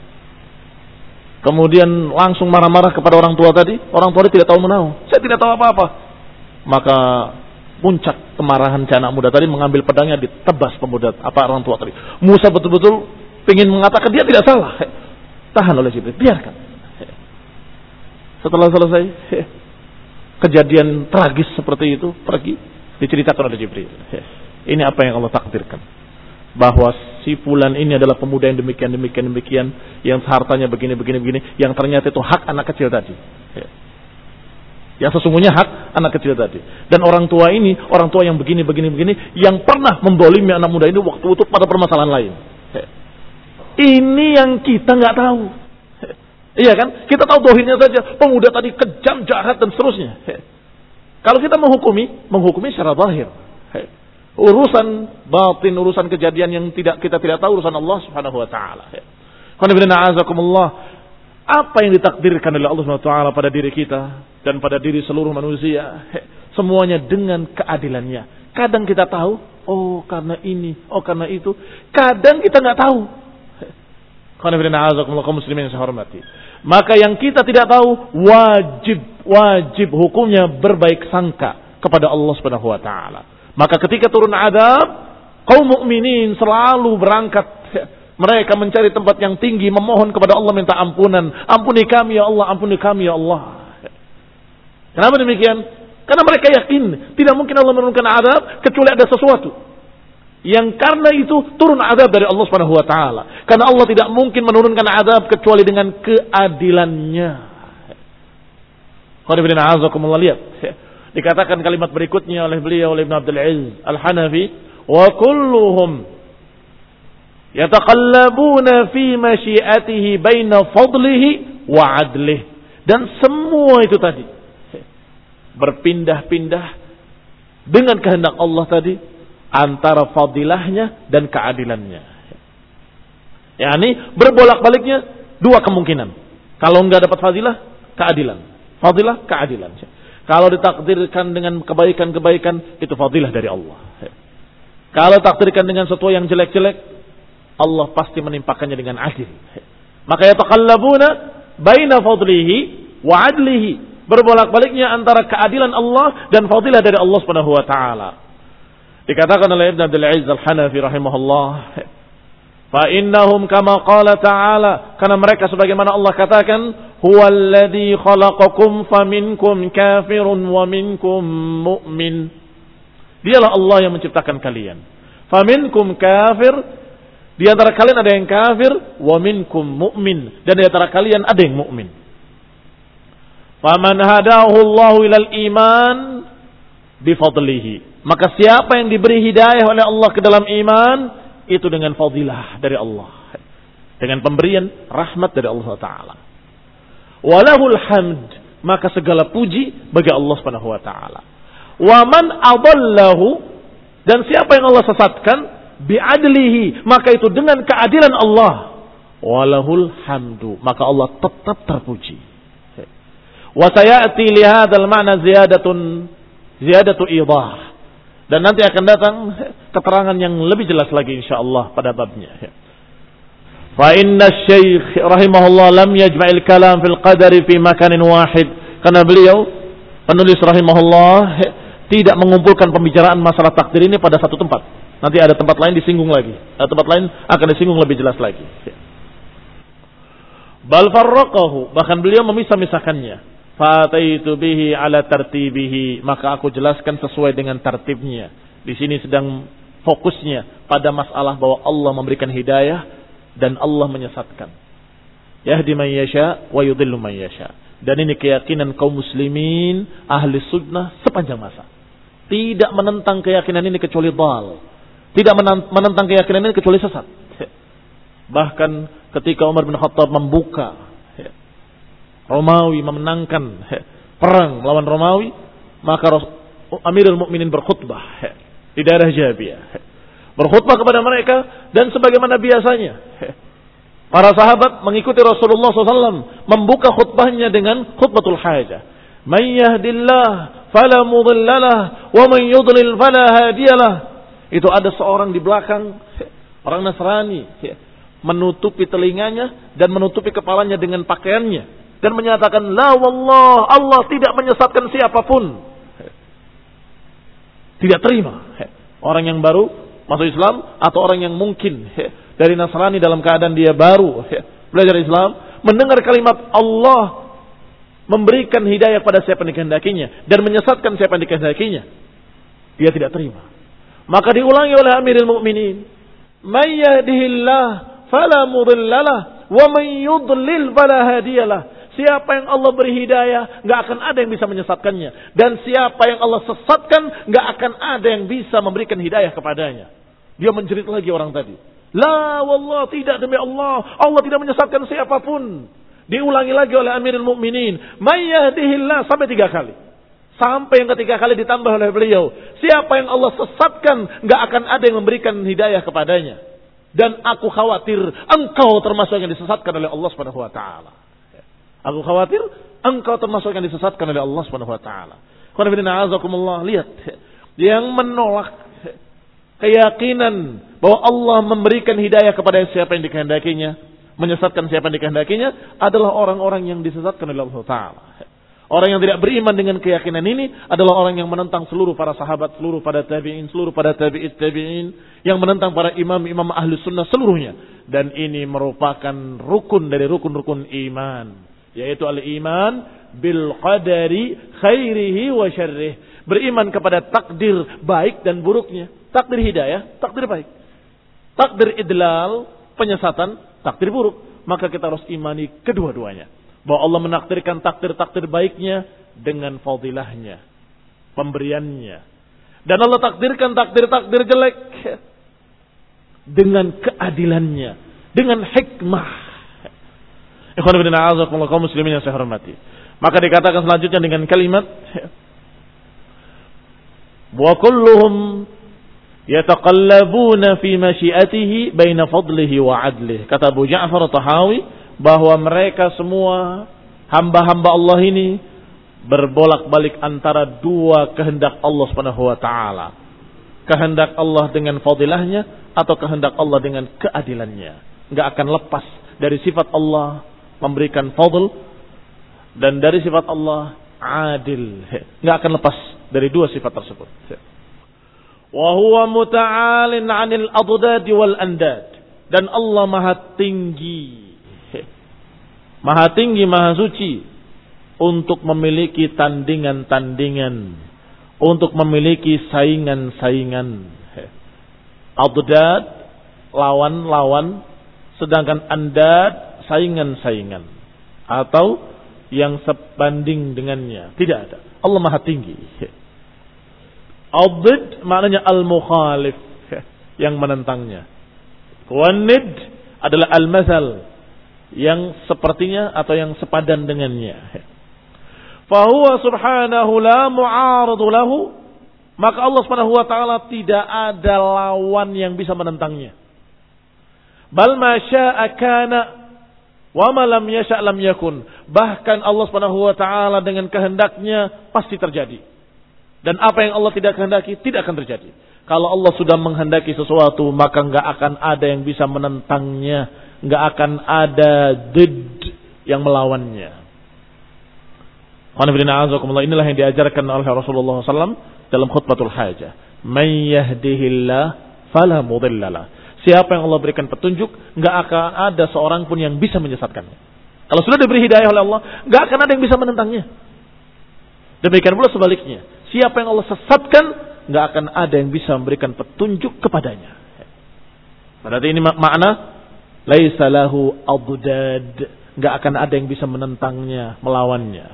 A: Kemudian langsung marah-marah kepada orang tua tadi. Orang tua tadi tidak tahu menahu. Saya tidak tahu apa-apa. Maka puncak kemarahan si anak muda tadi, mengambil pedangnya, ditebas pemuda apa orang tua tadi. Musa betul-betul ingin mengatakan dia tidak salah. Tahan oleh Jibril, biarkan. Setelah selesai kejadian tragis seperti itu, pergi, diceritakan oleh Jibril. Ini apa yang Allah takdirkan. Bahwa si fulan ini adalah pemuda yang demikian, demikian, demikian. Yang hartanya begini, begini, begini. Yang ternyata itu hak anak kecil tadi. Yang sesungguhnya hak anak kecil tadi. Dan orang tua ini, orang tua yang begini, begini, begini. Yang pernah membolimi anak muda ini waktu itu pada permasalahan lain. Ini yang kita nggak tahu. Iya kan? Kita tahu dohirnya saja. Pemuda tadi kejam, jahat, dan seterusnya. Kalau kita menghukumi, menghukumi secara zahir. Urusan batin, urusan kejadian yang tidak kita tidak tahu, urusan Allah Subhanahu wa taala. Apa yang ditakdirkan oleh Allah Subhanahu wa taala pada diri kita dan pada diri seluruh manusia, semuanya dengan keadilannya. Kadang kita tahu, oh karena ini, oh karena itu. Kadang kita nggak tahu. Kaum muslimin yang saya hormati. Maka yang kita tidak tahu, wajib wajib hukumnya berbaik sangka kepada Allah Subhanahu wa taala. Maka ketika turun adab, kaum mukminin selalu berangkat. Mereka mencari tempat yang tinggi, memohon kepada Allah, minta ampunan. Ampuni kami ya Allah, ampuni kami ya Allah. Kenapa demikian? Karena mereka yakin tidak mungkin Allah menurunkan adab kecuali ada sesuatu yang karena itu turun adab dari Allah Subhanahu wa taala. Karena Allah tidak mungkin menurunkan adab kecuali dengan keadilannya. Qul a'udzukumullah, lihat. Dikatakan kalimat berikutnya oleh beliau, oleh Ibn Abdul Aziz Al-Hanafi, wa kulluhum yataqallabuna fi masyiatihi baina fadlihi wa adlihi. Dan semua itu tadi berpindah-pindah dengan kehendak Allah tadi antara fadilahnya dan keadilannya. Yani berbolak-baliknya dua kemungkinan. Kalau enggak dapat fadilah, keadilan. Fadilah, keadilan. Kalau ditakdirkan dengan kebaikan-kebaikan, itu fadilah dari Allah. Kalau takdirkan dengan sesuatu yang jelek-jelek, Allah pasti menimpakannya dengan adil. Maka yataqallabuna baina fadlihi wa adlihi. Berbolak-baliknya antara keadilan Allah dan fadilah dari Allah Subhanahu wa taala. Dikatakan oleh Ibn Abdul Aziz Al-Hanafi rahimahullah, fa innahum kama qala ta'ala, karena mereka sebagaimana Allah katakan, huwallazi khalaqakum faminkum kafirun wa minkum mu'min. Dialah Allah yang menciptakan kalian. Faminkum kafir, di antara kalian ada yang kafir, wa minkum mu'min, dan di antara kalian ada yang mukmin. Faman hadahu Allahu ilal iman bifadlihi. Maka siapa yang diberi hidayah oleh Allah ke dalam iman, itu dengan fadilah dari Allah, dengan pemberian rahmat dari Allah Taala. Walahul hamd, maka segala puji bagi Allah Subhanahu wa taala. Wa man adallahu, dan siapa yang Allah sesatkan, bi'adlihi, maka itu dengan keadilan Allah. Walahul hamdu, maka Allah tetap terpuji. Wa sayati li hadzal ma'na ziyadatun ziyadatu idah. Dan nanti akan datang keterangan yang lebih jelas lagi insyaallah pada babnya. Fa inna asy-syaikh rahimahullah lam yajma'il kalam fil qadari fi makanin wahid. Karena beliau penulis rahimahullah tidak mengumpulkan pembicaraan masalah takdir ini pada satu tempat. Nanti ada tempat lain disinggung lagi. Ada tempat lain akan disinggung lebih jelas lagi. Bal farraqahu, bahkan beliau memisah-misahkannya. Fataitu bihi ala tartibihi, maka aku jelaskan sesuai dengan tertibnya. Di sini sedang fokusnya pada masalah bahwa Allah memberikan hidayah dan Allah menyesatkan. Yahdi man yasha wa yudhillu man yasha. Dan ini keyakinan kaum muslimin ahli sunnah sepanjang masa. Tidak menentang keyakinan ini kecuali dal. Tidak menentang keyakinan ini kecuali sesat. Bahkan ketika Umar bin Khattab membuka Romawi memenangkan perang melawan Romawi, maka Amirul Mukminin berkhutbah di daerah Jabiyah. Berkhutbah kepada mereka dan sebagaimana biasanya para sahabat mengikuti Rasulullah shallallahu alaihi wasallam membuka khutbahnya dengan khutbatul hajah. Man yahdillah fala mudhillalah wa man yudlil fala hadiyalah. Itu ada seorang di belakang, orang Nasrani, menutupi telinganya dan menutupi kepalanya dengan pakaiannya dan menyatakan la wallah, Allah tidak menyesatkan siapapun. Tidak terima orang yang baru masuk Islam atau orang yang mungkin dari Nasrani dalam keadaan dia baru belajar Islam, mendengar kalimat Allah memberikan hidayah pada siapa yang dikehendakinya dan menyesatkan siapa yang dikehendakinya, dia tidak terima. Maka diulangi oleh Amirul Mukminin, may yahdihillah fala mudhillalah wa may yudlil fala hadiyalah. Siapa yang Allah beri hidayah, nggak akan ada yang bisa menyesatkannya. Dan siapa yang Allah sesatkan, nggak akan ada yang bisa memberikan hidayah kepadanya. Dia menjerit lagi orang tadi. La wallah, tidak demi Allah, Allah tidak menyesatkan siapapun. Diulangi lagi oleh Amirul Mukminin, may yahdihillah, sampai tiga kali. Sampai yang ketiga kali ditambah oleh beliau, siapa yang Allah sesatkan, nggak akan ada yang memberikan hidayah kepadanya. Dan aku khawatir engkau termasuk yang disesatkan oleh Allah Subhanahu wa taala. Aku khawatir engkau termasuk yang disesatkan oleh Allah Subhanahu wa taala. Lihat, yang menolak keyakinan bahwa Allah memberikan hidayah kepada siapa yang dikehendakinya, menyesatkan siapa yang dikehendakinya, adalah orang-orang yang disesatkan oleh Allah taala. Orang yang tidak beriman dengan keyakinan ini adalah orang yang menentang seluruh para sahabat, seluruh para tabi'in, seluruh para tabi'it tabi'in, yang menentang para imam-imam ahli sunnah seluruhnya. Dan ini merupakan rukun dari rukun-rukun iman, yaitu al-iman bil qadari khairihi wa syarrih. Beriman kepada takdir baik dan buruknya. Takdir hidayah, takdir baik. Takdir idlal, penyesatan, takdir buruk. Maka kita harus imani kedua-duanya. Bahwa Allah menakdirkan takdir-takdir baiknya dengan fadilahnya, pemberiannya. Dan Allah takdirkan takdir-takdir jelek dengan keadilannya, dengan hikmah. Ikhwan fillah, a'azakumullah, kaum muslimin yang saya hormati. Maka dikatakan selanjutnya dengan kalimat wa kulluhum yataqallabuna fi masyiatihi baina fadlihi wa adlihi. Kata Abu Ja'far Tahawi bahwa mereka semua hamba-hamba Allah ini berbolak-balik antara dua kehendak Allah Subhanahu wa taala. Kehendak Allah dengan fadilahnya atau kehendak Allah dengan keadilannya. Enggak akan lepas dari sifat Allah memberikan fadl dan dari sifat Allah adil. Enggak akan lepas dari dua sifat tersebut. Wa huwa muta'alin 'anil adad wal andad. Dan Allah Maha tinggi, Maha tinggi, Maha suci untuk memiliki tandingan-tandingan, untuk memiliki saingan-saingan. Adad, lawan-lawan, sedangkan andad, saingan-saingan. Atau yang sebanding dengannya. Tidak ada. Allah Maha tinggi. Adad maknanya al-mukhalif, yang menentangnya. Wanid adalah al-masal, yang sepertinya atau yang sepadan dengannya. Fahuwa subhanahu la mu'aradu lahu, maka Allah Subhanahu wa taala tidak ada lawan yang bisa menentangnya. Bal ma syaa kana wa ma lam yasha' lam yakun. Bahkan Allah Subhanahu wa taala dengan kehendaknya pasti terjadi. Dan apa yang Allah tidak kehendaki tidak akan terjadi. Kalau Allah sudah menghendaki sesuatu, maka enggak akan ada yang bisa menentangnya. nggak akan ada did yang melawannya. Inilah yang diajarkan oleh Rasulullah sallallahu alaihi wasallam dalam khutbatul hajah. Man yahdihillah fala mudhillalah. Siapa yang Allah berikan petunjuk, nggak akan ada seorang pun yang bisa menyesatkannya. Kalau sudah diberi hidayah oleh Allah, nggak akan ada yang bisa menentangnya. Demikian pula sebaliknya. Siapa yang Allah sesatkan, nggak akan ada yang bisa memberikan petunjuk kepadanya. Berarti ini makna laisa lahu adad, nggak akan ada yang bisa menentangnya, melawannya.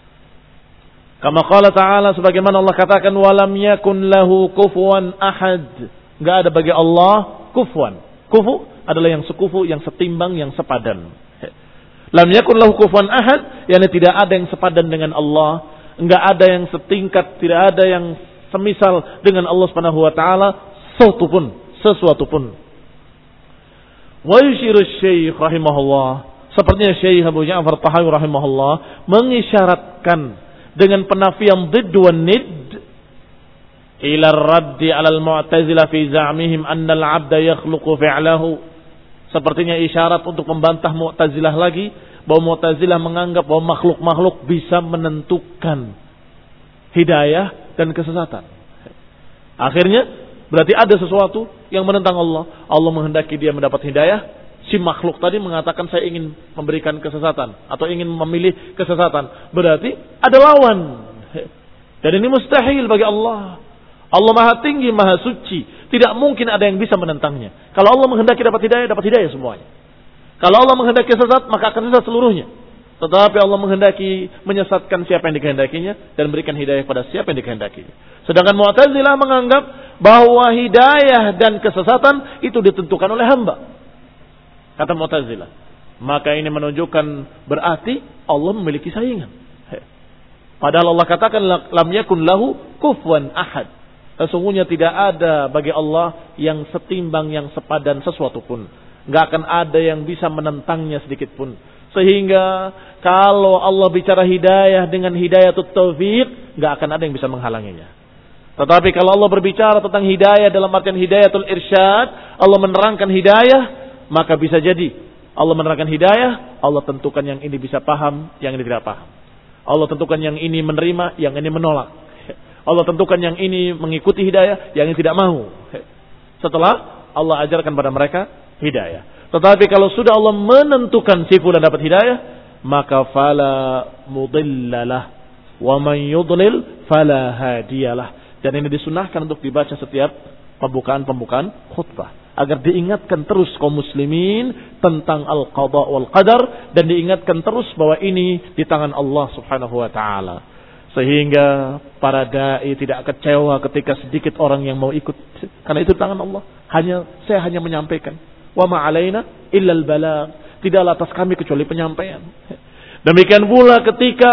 A: Kama qala ta'ala, sebagaimana Allah katakan, walam yakun lahu kufuwan ahad. Nggak ada bagi Allah kufuwan. Kufu adalah yang sekufu, yang setimbang, yang sepadan. Lam yakun lahu kufuwan ahad, yakni tidak ada yang sepadan dengan Allah, nggak ada yang setingkat, tidak ada yang semisal dengan Allah Subhanahu wa taala, sesuatu pun, sesuatu pun. Wa yushiru Syekh rahimahullah, sepertinya Syekh Abu Ja'far Tahawi rahimahullah mengisyaratkan dengan penafian didd wan nid ila raddi 'ala al-mu'tazilah fi za'mihim anna al-'abda yakhluqu fi'lahu. Sepertinya isyarat untuk membantah Mu'tazilah lagi, bahwa Mu'tazilah menganggap bahwa makhluk-makhluk bisa menentukan hidayah dan kesesatan. Akhirnya berarti ada sesuatu yang menentang Allah. Allah menghendaki dia mendapat hidayah, si makhluk tadi mengatakan saya ingin memberikan kesesatan atau ingin memilih kesesatan. Berarti ada lawan. Dan ini mustahil bagi Allah. Allah Maha Tinggi, Maha Suci. Tidak mungkin ada yang bisa menentangnya. Kalau Allah menghendaki dapat hidayah, dapat hidayah semuanya. Kalau Allah menghendaki sesat, maka akan sesat seluruhnya. Tetapi Allah menghendaki menyesatkan siapa yang dikehendakinya dan berikan hidayah pada siapa yang dikehendakinya. Sedangkan Mu'tazilah menganggap bahwa hidayah dan kesesatan itu ditentukan oleh hamba. Kata Mu'tazilah. Maka ini menunjukkan berarti Allah memiliki saingan. Padahal Allah katakan lam yakun lahu kufuwan ahad. Sesungguhnya tidak ada bagi Allah yang setimbang, yang sepadan sesuatu pun. Gak akan ada yang bisa menentangnya sedikit pun. Sehingga kalau Allah bicara hidayah dengan hidayatut taufiq, gak akan ada yang bisa menghalanginya. Tetapi kalau Allah berbicara tentang hidayah dalam artian hidayatul irsyad, Allah menerangkan hidayah, maka bisa jadi Allah menerangkan hidayah, Allah tentukan yang ini bisa paham, yang ini tidak paham. Allah tentukan yang ini menerima, yang ini menolak. Allah tentukan yang ini mengikuti hidayah, yang ini tidak mau. Setelah Allah ajarkan pada mereka hidayah. Tetapi kalau sudah Allah menentukan si fulan dapat hidayah, maka fala mudhillalah wa man yudlil fala hadiyalah. Dan ini disunahkan untuk dibaca setiap pembukaan-pembukaan khutbah, agar diingatkan terus kaum muslimin tentang al-qada wal qadar, dan diingatkan terus bahwa ini di tangan Allah Subhanahu wa taala. Sehingga para dai tidak kecewa ketika sedikit orang yang mau ikut, karena itu tangan Allah. Hanya saya hanya menyampaikan. Wa ma alaina illa al-balagh. Tidaklah atas kami kecuali penyampaian. Demikian pula ketika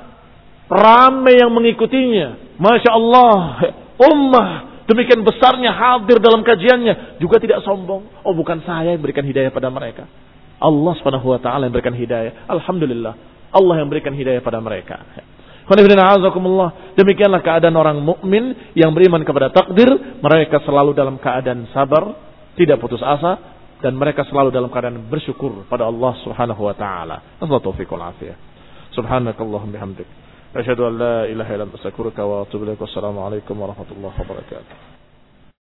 A: ramai yang mengikutinya, Masya Allah, ummah demikian besarnya hadir dalam kajiannya, juga tidak sombong. Oh, bukan saya yang berikan hidayah pada mereka, Allah Subhanahu wa taala yang berikan hidayah. Alhamdulillah, Allah yang berikan hidayah pada mereka. Demikianlah keadaan orang mukmin yang beriman kepada takdir. Mereka selalu dalam keadaan sabar, tidak putus asa, dan mereka selalu dalam keadaan bersyukur pada Allah Subhanahu wa taala. Taufiqul afiyah. Subhanakallahumma bihamdik, asyhadu an la ilaha illa anta astaghfiruka wa atubu ilaik. Wassalamu alaikum warahmatullahi wabarakatuh.